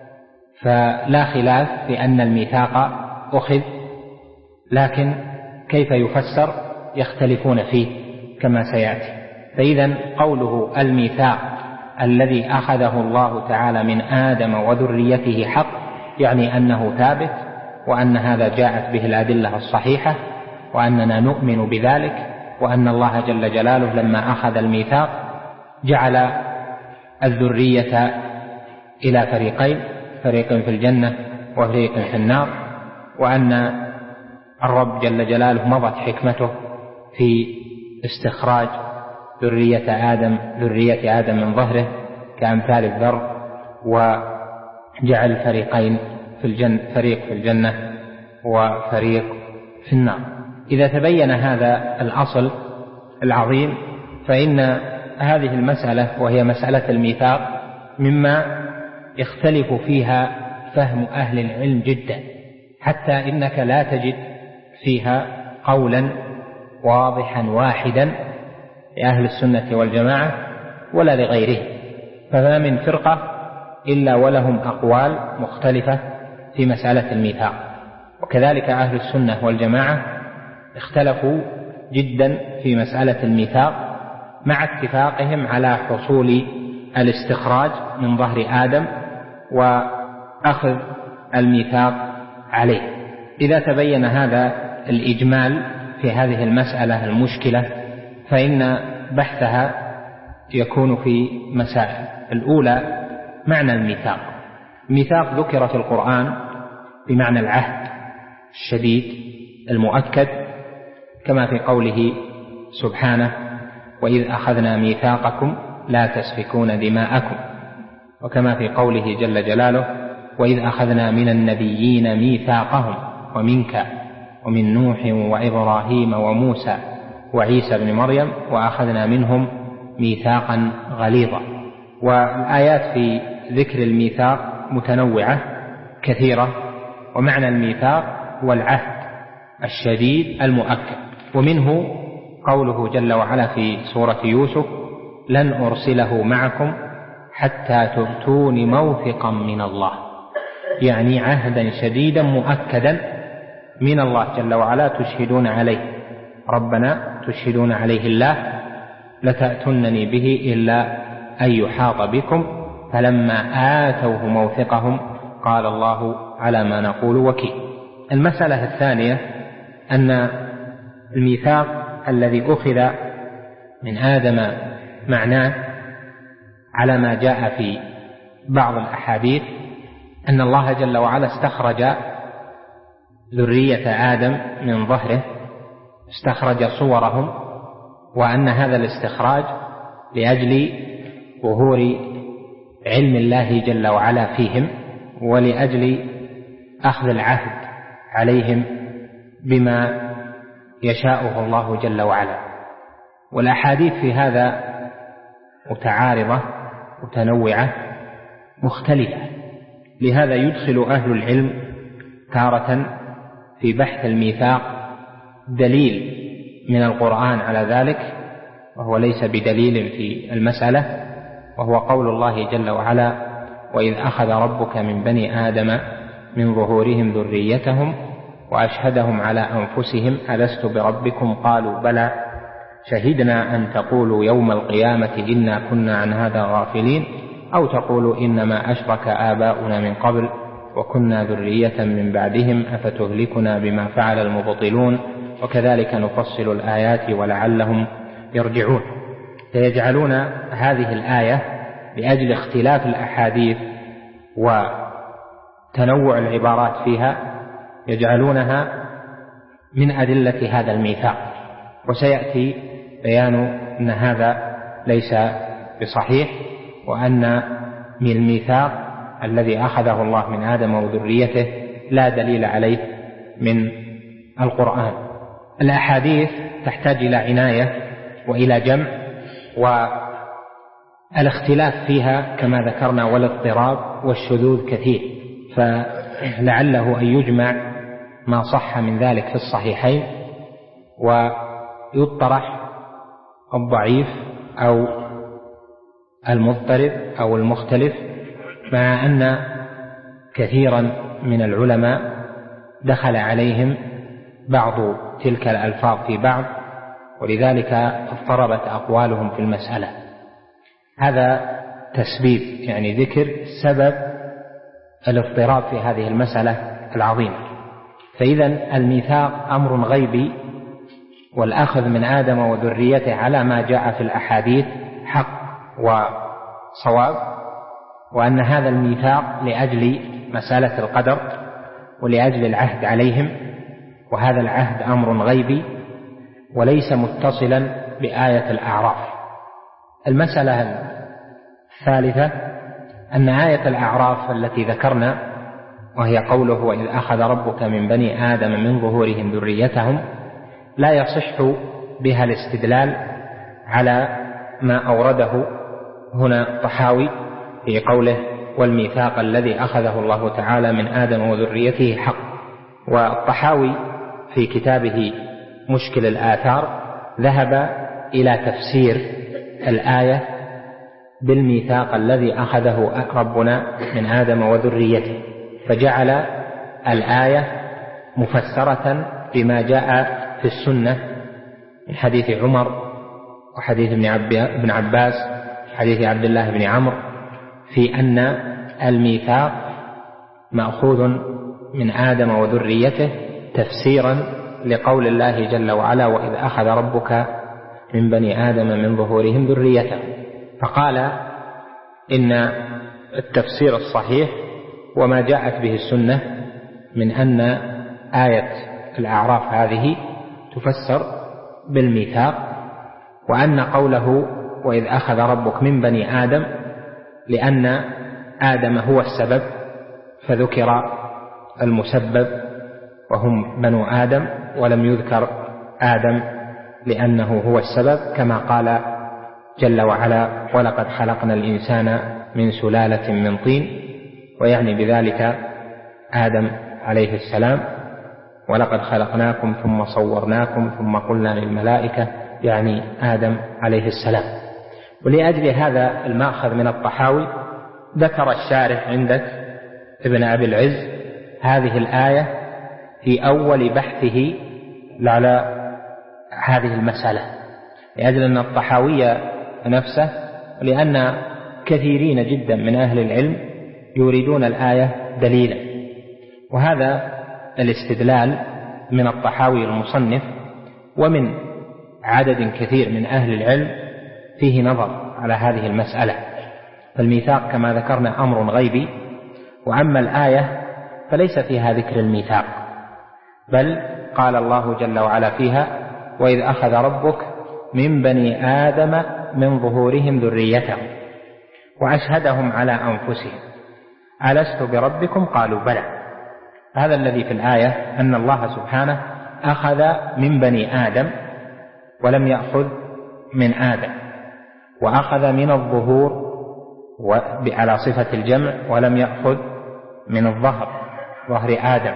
فلا خلاف في أن الميثاق أخذ، لكن كيف يفسر يختلفون فيه كما سيأتي. فإذا قوله الميثاق الذي أخذه الله تعالى من آدم وذريته حق، يعني أنه ثابت، وأن هذا جاءت به الأدلة الصحيحة، وأننا نؤمن بذلك، وأن الله جل جلاله لما أخذ الميثاق جعل الذرية إلى فريقين، فريق في الجنة وفريق في النار، وأن الرب جل جلاله مضت حكمته في استخراج ذرية آدم ذرية آدم من ظهره كأمثال الذر، وجعل فريقين في الجنة، فريق في الجنة وفريق في النار. إذا تبين هذا الأصل العظيم، فإن هذه المسألة وهي مسألة الميثاق مما يختلف فيها فهم أهل العلم جدا، حتى إنك لا تجد فيها قولا واضحا واحدا لأهل السنة والجماعة ولا لغيره، فما من فرقة إلا ولهم أقوال مختلفة في مسألة الميثاق. وكذلك أهل السنة والجماعة اختلفوا جدا في مسألة الميثاق، مع اتفاقهم على حصول الاستخراج من ظهر آدم وأخذ الميثاق عليه. إذا تبين هذا الإجمال في هذه المسألة المشكلة، فإن بحثها يكون في مسائل. الأولى معنى الميثاق. الميثاق ذكر في القرآن بمعنى العهد الشديد المؤكد، كما في قوله سبحانه: وإذ أخذنا ميثاقكم لا تسفكون دماءكم، وكما في قوله جل جلاله: وإذ أخذنا من النبيين ميثاقهم ومنك ومن نوح وإبراهيم وموسى وعيسى بن مريم وأخذنا منهم ميثاقا غليظا. والآيات في ذكر الميثاق متنوعة كثيرة ومعنى الميثاق هو العهد الشديد المؤكد. ومنه قوله جل وعلا في سورة يوسف: لن أرسله معكم حتى تؤتون موثقا من الله، يعني عهدا شديدا مؤكدا من الله جل وعلا تشهدون عليه، ربنا تشهدون عليه الله لتأتونني به إلا أن يحاط بكم، فلما آتوه موثقهم قال الله على ما نقول وكيل. المسألة الثانية أن الميثاق الذي أخذ من آدم معناه على ما جاء في بعض الأحاديث أن الله جل وعلا استخرج ذرية آدم من ظهره، استخرج صورهم، وأن هذا الاستخراج لأجل ظهور علم الله جل وعلا فيهم، ولأجل أخذ العهد عليهم بما يشاءه الله جل وعلا. والأحاديث في هذا متعارضة متنوعة مختلفة، لهذا يدخل أهل العلم تارة في بحث الميثاق دليل من القرآن على ذلك، وهو ليس بدليل في المسألة، وهو قول الله جل وعلا: وإذ أخذ ربك من بني آدم من ظهورهم ذريتهم وأشهدهم على أنفسهم ألست بربكم قالوا بلى شهدنا أن تقولوا يوم القيامة إنا كنا عن هذا غافلين أو تقولوا إنما أشرك آباؤنا من قبل وكنا ذرية من بعدهم أفتهلكنا بما فعل المبطلون وكذلك نفصل الآيات ولعلهم يرجعون. فيجعلون هذه الآية لأجل اختلاف الأحاديث وتنوع العبارات فيها يجعلونها من أدلة هذا الميثاق، وسيأتي بيان أن هذا ليس بصحيح، وأن من الميثاق الذي أخذه الله من آدم وذريته لا دليل عليه من القرآن. الأحاديث تحتاج إلى عناية وإلى جمع، والاختلاف فيها كما ذكرنا والاضطراب والشذوذ كثير، فلعله أن يجمع ما صح من ذلك في الصحيحين ويطرح الضعيف أو المضطرب أو المختلف، مع أن كثيرا من العلماء دخل عليهم بعض تلك الألفاظ في بعض، ولذلك اضطربت أقوالهم في المسألة. هذا تسبيب، يعني ذكر سبب الاضطراب في هذه المسألة العظيمة. فإذا الميثاق أمر غيبي، والأخذ من آدم وذريته على ما جاء في الأحاديث حق وصواب، وأن هذا الميثاق لأجل مسألة القدر ولأجل العهد عليهم، وهذا العهد أمر غيبي وليس متصلا بآية الأعراف. المسألة الثالثة أن آية الأعراف التي ذكرنا، وهي قوله وإذ أخذ ربك من بني آدم من ظهورهم ذريتهم، لا يصح بها الاستدلال على ما أورده هنا الطحاوي في قوله والميثاق الذي أخذه الله تعالى من آدم وذريته حق. والطحاوي في كتابه مشكل الآثار ذهب إلى تفسير الآية بالميثاق الذي أخذه ربنا من آدم وذريته، فجعل الآية مفسرة بما جاء في السنة من حديث عمر وحديث ابن عباس حديث عبد الله بن عمرو في أن الميثاق مأخوذ من آدم وذريته تفسيرا لقول الله جل وعلا وإذ أخذ ربك من بني آدم من ظهورهم ذريته. فقال إن التفسير الصحيح وما جاءت به السنة من أن آية الأعراف هذه تفسر بالميثاق، وأن قوله وإذ أخذ ربك من بني آدم لأن آدم هو السبب، فذكر المسبب وهم بنو آدم، ولم يذكر آدم لأنه هو السبب، كما قال جل وعلا ولقد خلقنا الإنسان من سلالة من طين، ويعني بذلك آدم عليه السلام: ولقد خلقناكم ثم صورناكم ثم قلنا للملائكة، يعني آدم عليه السلام. ولأجل هذا المأخذ من الطحاوي ذكر الشارح عندك ابن أبي العز هذه الآية في أول بحثه على هذه المسألة، لأجل أن الطحاوي نفسه، لأن كثيرين جدا من أهل العلم يريدون الآية دليلا، وهذا الاستدلال من الطحاوي المصنف ومن عدد كثير من أهل العلم فيه نظر على هذه المسألة. فالميثاق كما ذكرنا أمر غيبي، وأما الآية فليس فيها ذكر الميثاق، بل قال الله جل وعلا فيها: وإذ أخذ ربك من بني آدم من ظهورهم ذريتهم وأشهدهم على أنفسهم ألست بربكم قالوا بلى. هذا الذي في الآية أن الله سبحانه أخذ من بني آدم ولم يأخذ من آدم، وأخذ من الظهور على صفة الجمع ولم يأخذ من الظهر ظهر آدم،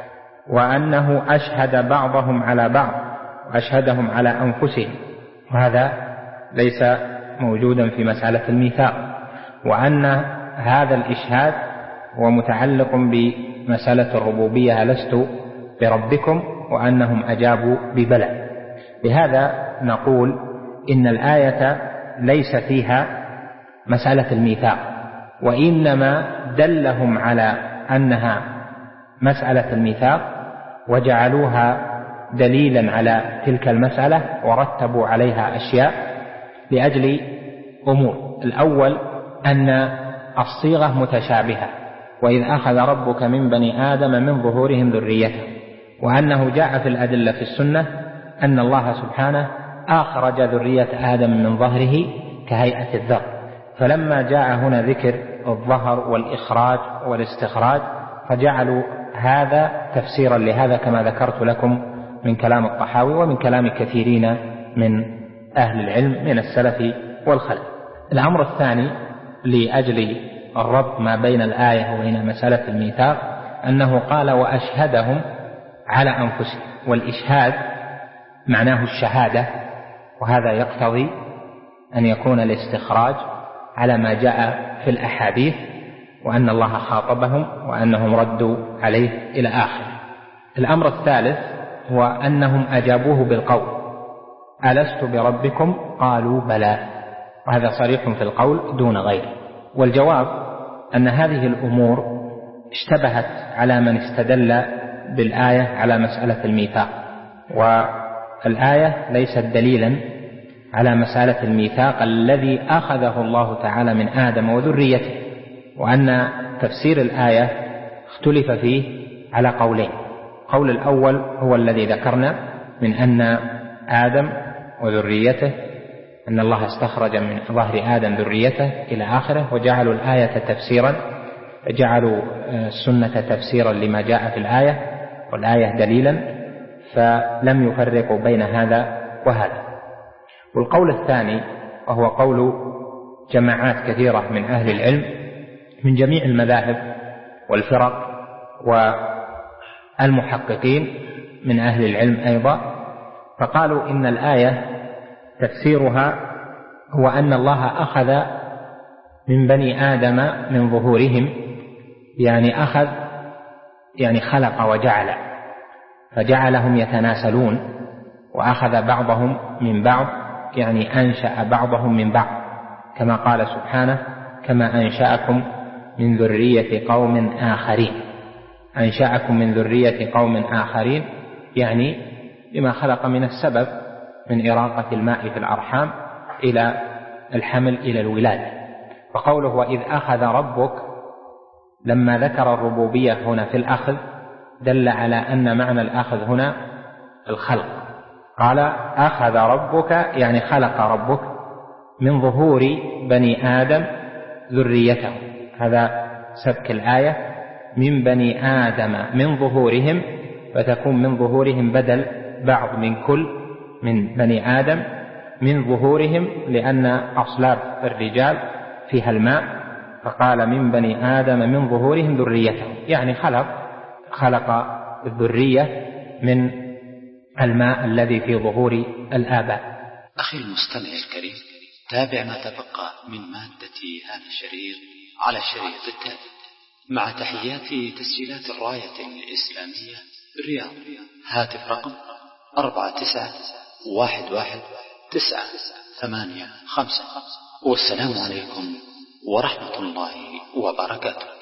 وأنه أشهد بعضهم على بعض وأشهدهم على أنفسهم، وهذا ليس موجودا في مسألة الميثاق، وأن هذا الإشهاد هو متعلق بمسألة الربوبية لست بربكم، وأنهم أجابوا ببلى. بهذا نقول إن الآية ليس فيها مسألة الميثاق، وإنما دلهم على أنها مسألة الميثاق وجعلوها دليلا على تلك المسألة ورتبوا عليها أشياء لأجل أمور. الأول أن الصيغة متشابهة: وإذ أخذ ربك من بني آدم من ظهورهم ذريتهم، وأنه جاء في الأدلة في السنة أن الله سبحانه أخرج ذرية آدم من ظهره كهيئة الذر، فلما جاء هنا ذكر الظهر والإخراج والاستخراج فجعلوا هذا تفسيرا لهذا، كما ذكرت لكم من كلام الطحاوي ومن كلام كثيرين من أهل العلم من السلف والخلف. الأمر الثاني لأجل الربط ما بين الآية وبين مسألة الميثاق أنه قال: وأشهدهم على أنفسهم، والإشهاد معناه الشهادة، وهذا يقتضي أن يكون الاستخراج على ما جاء في الأحاديث، وأن الله خاطبهم وأنهم ردوا عليه إلى آخر. الأمر الثالث هو أنهم أجابوه بالقول: ألست بربكم قالوا بلى، وهذا صريح في القول دون غيره. والجواب أن هذه الأمور اشتبهت على من استدل بالآية على مسألة الميثاق، والآية ليست دليلا على مسألة الميثاق الذي أخذه الله تعالى من آدم وذريته، وأن تفسير الآية اختلف فيه على قولين. قول الأول هو الذي ذكرنا من أن آدم وذريته أن الله استخرج من ظهر آدم ذريته إلى آخره، وجعلوا الآية تفسيرا، جعلوا السنة تفسيرا لما جاء في الآية والآية دليلا، فلم يفرقوا بين هذا وهذا. والقول الثاني وهو قول جماعات كثيرة من أهل العلم من جميع المذاهب والفرق والمحققين من أهل العلم أيضا، فقالوا إن الآية تفسيرها هو أن الله أخذ من بني آدم من ظهورهم، يعني أخذ يعني خلق وجعل، فجعلهم يتناسلون، وأخذ بعضهم من بعض يعني أنشأ بعضهم من بعض، كما قال سبحانه: كما أنشأكم من ذرية قوم آخرين. أنشأكم من ذرية قوم آخرين يعني بما خلق من السبب من إراقة الماء في الأرحام إلى الحمل إلى الولادة. وقوله وإذ أخذ ربك لما ذكر الربوبية هنا في الأخذ دل على أن معنى الأخذ هنا الخلق. قال أخذ ربك يعني خلق ربك من ظهور بني آدم ذريته، هذا سبك الآية من بني آدم من ظهورهم، فتكون من ظهورهم بدل بعض من كل من بني آدم من ظهورهم، لأن أصلاب الرجال فيها الماء، فقال من بني آدم من ظهورهم ذريته يعني خلق خلق الذرية من الماء الذي في ظهور الآباء. أخي المستمع الكريم، تابع ما تبقى من مادة هذا الشريط على الشريط التالي مع تحيات تسجيلات الراية الإسلامية بالرياض. هاتف رقم أربعة تسعة واحد واحد تسعة ثمانية خمسة. والسلام عليكم ورحمة الله وبركاته.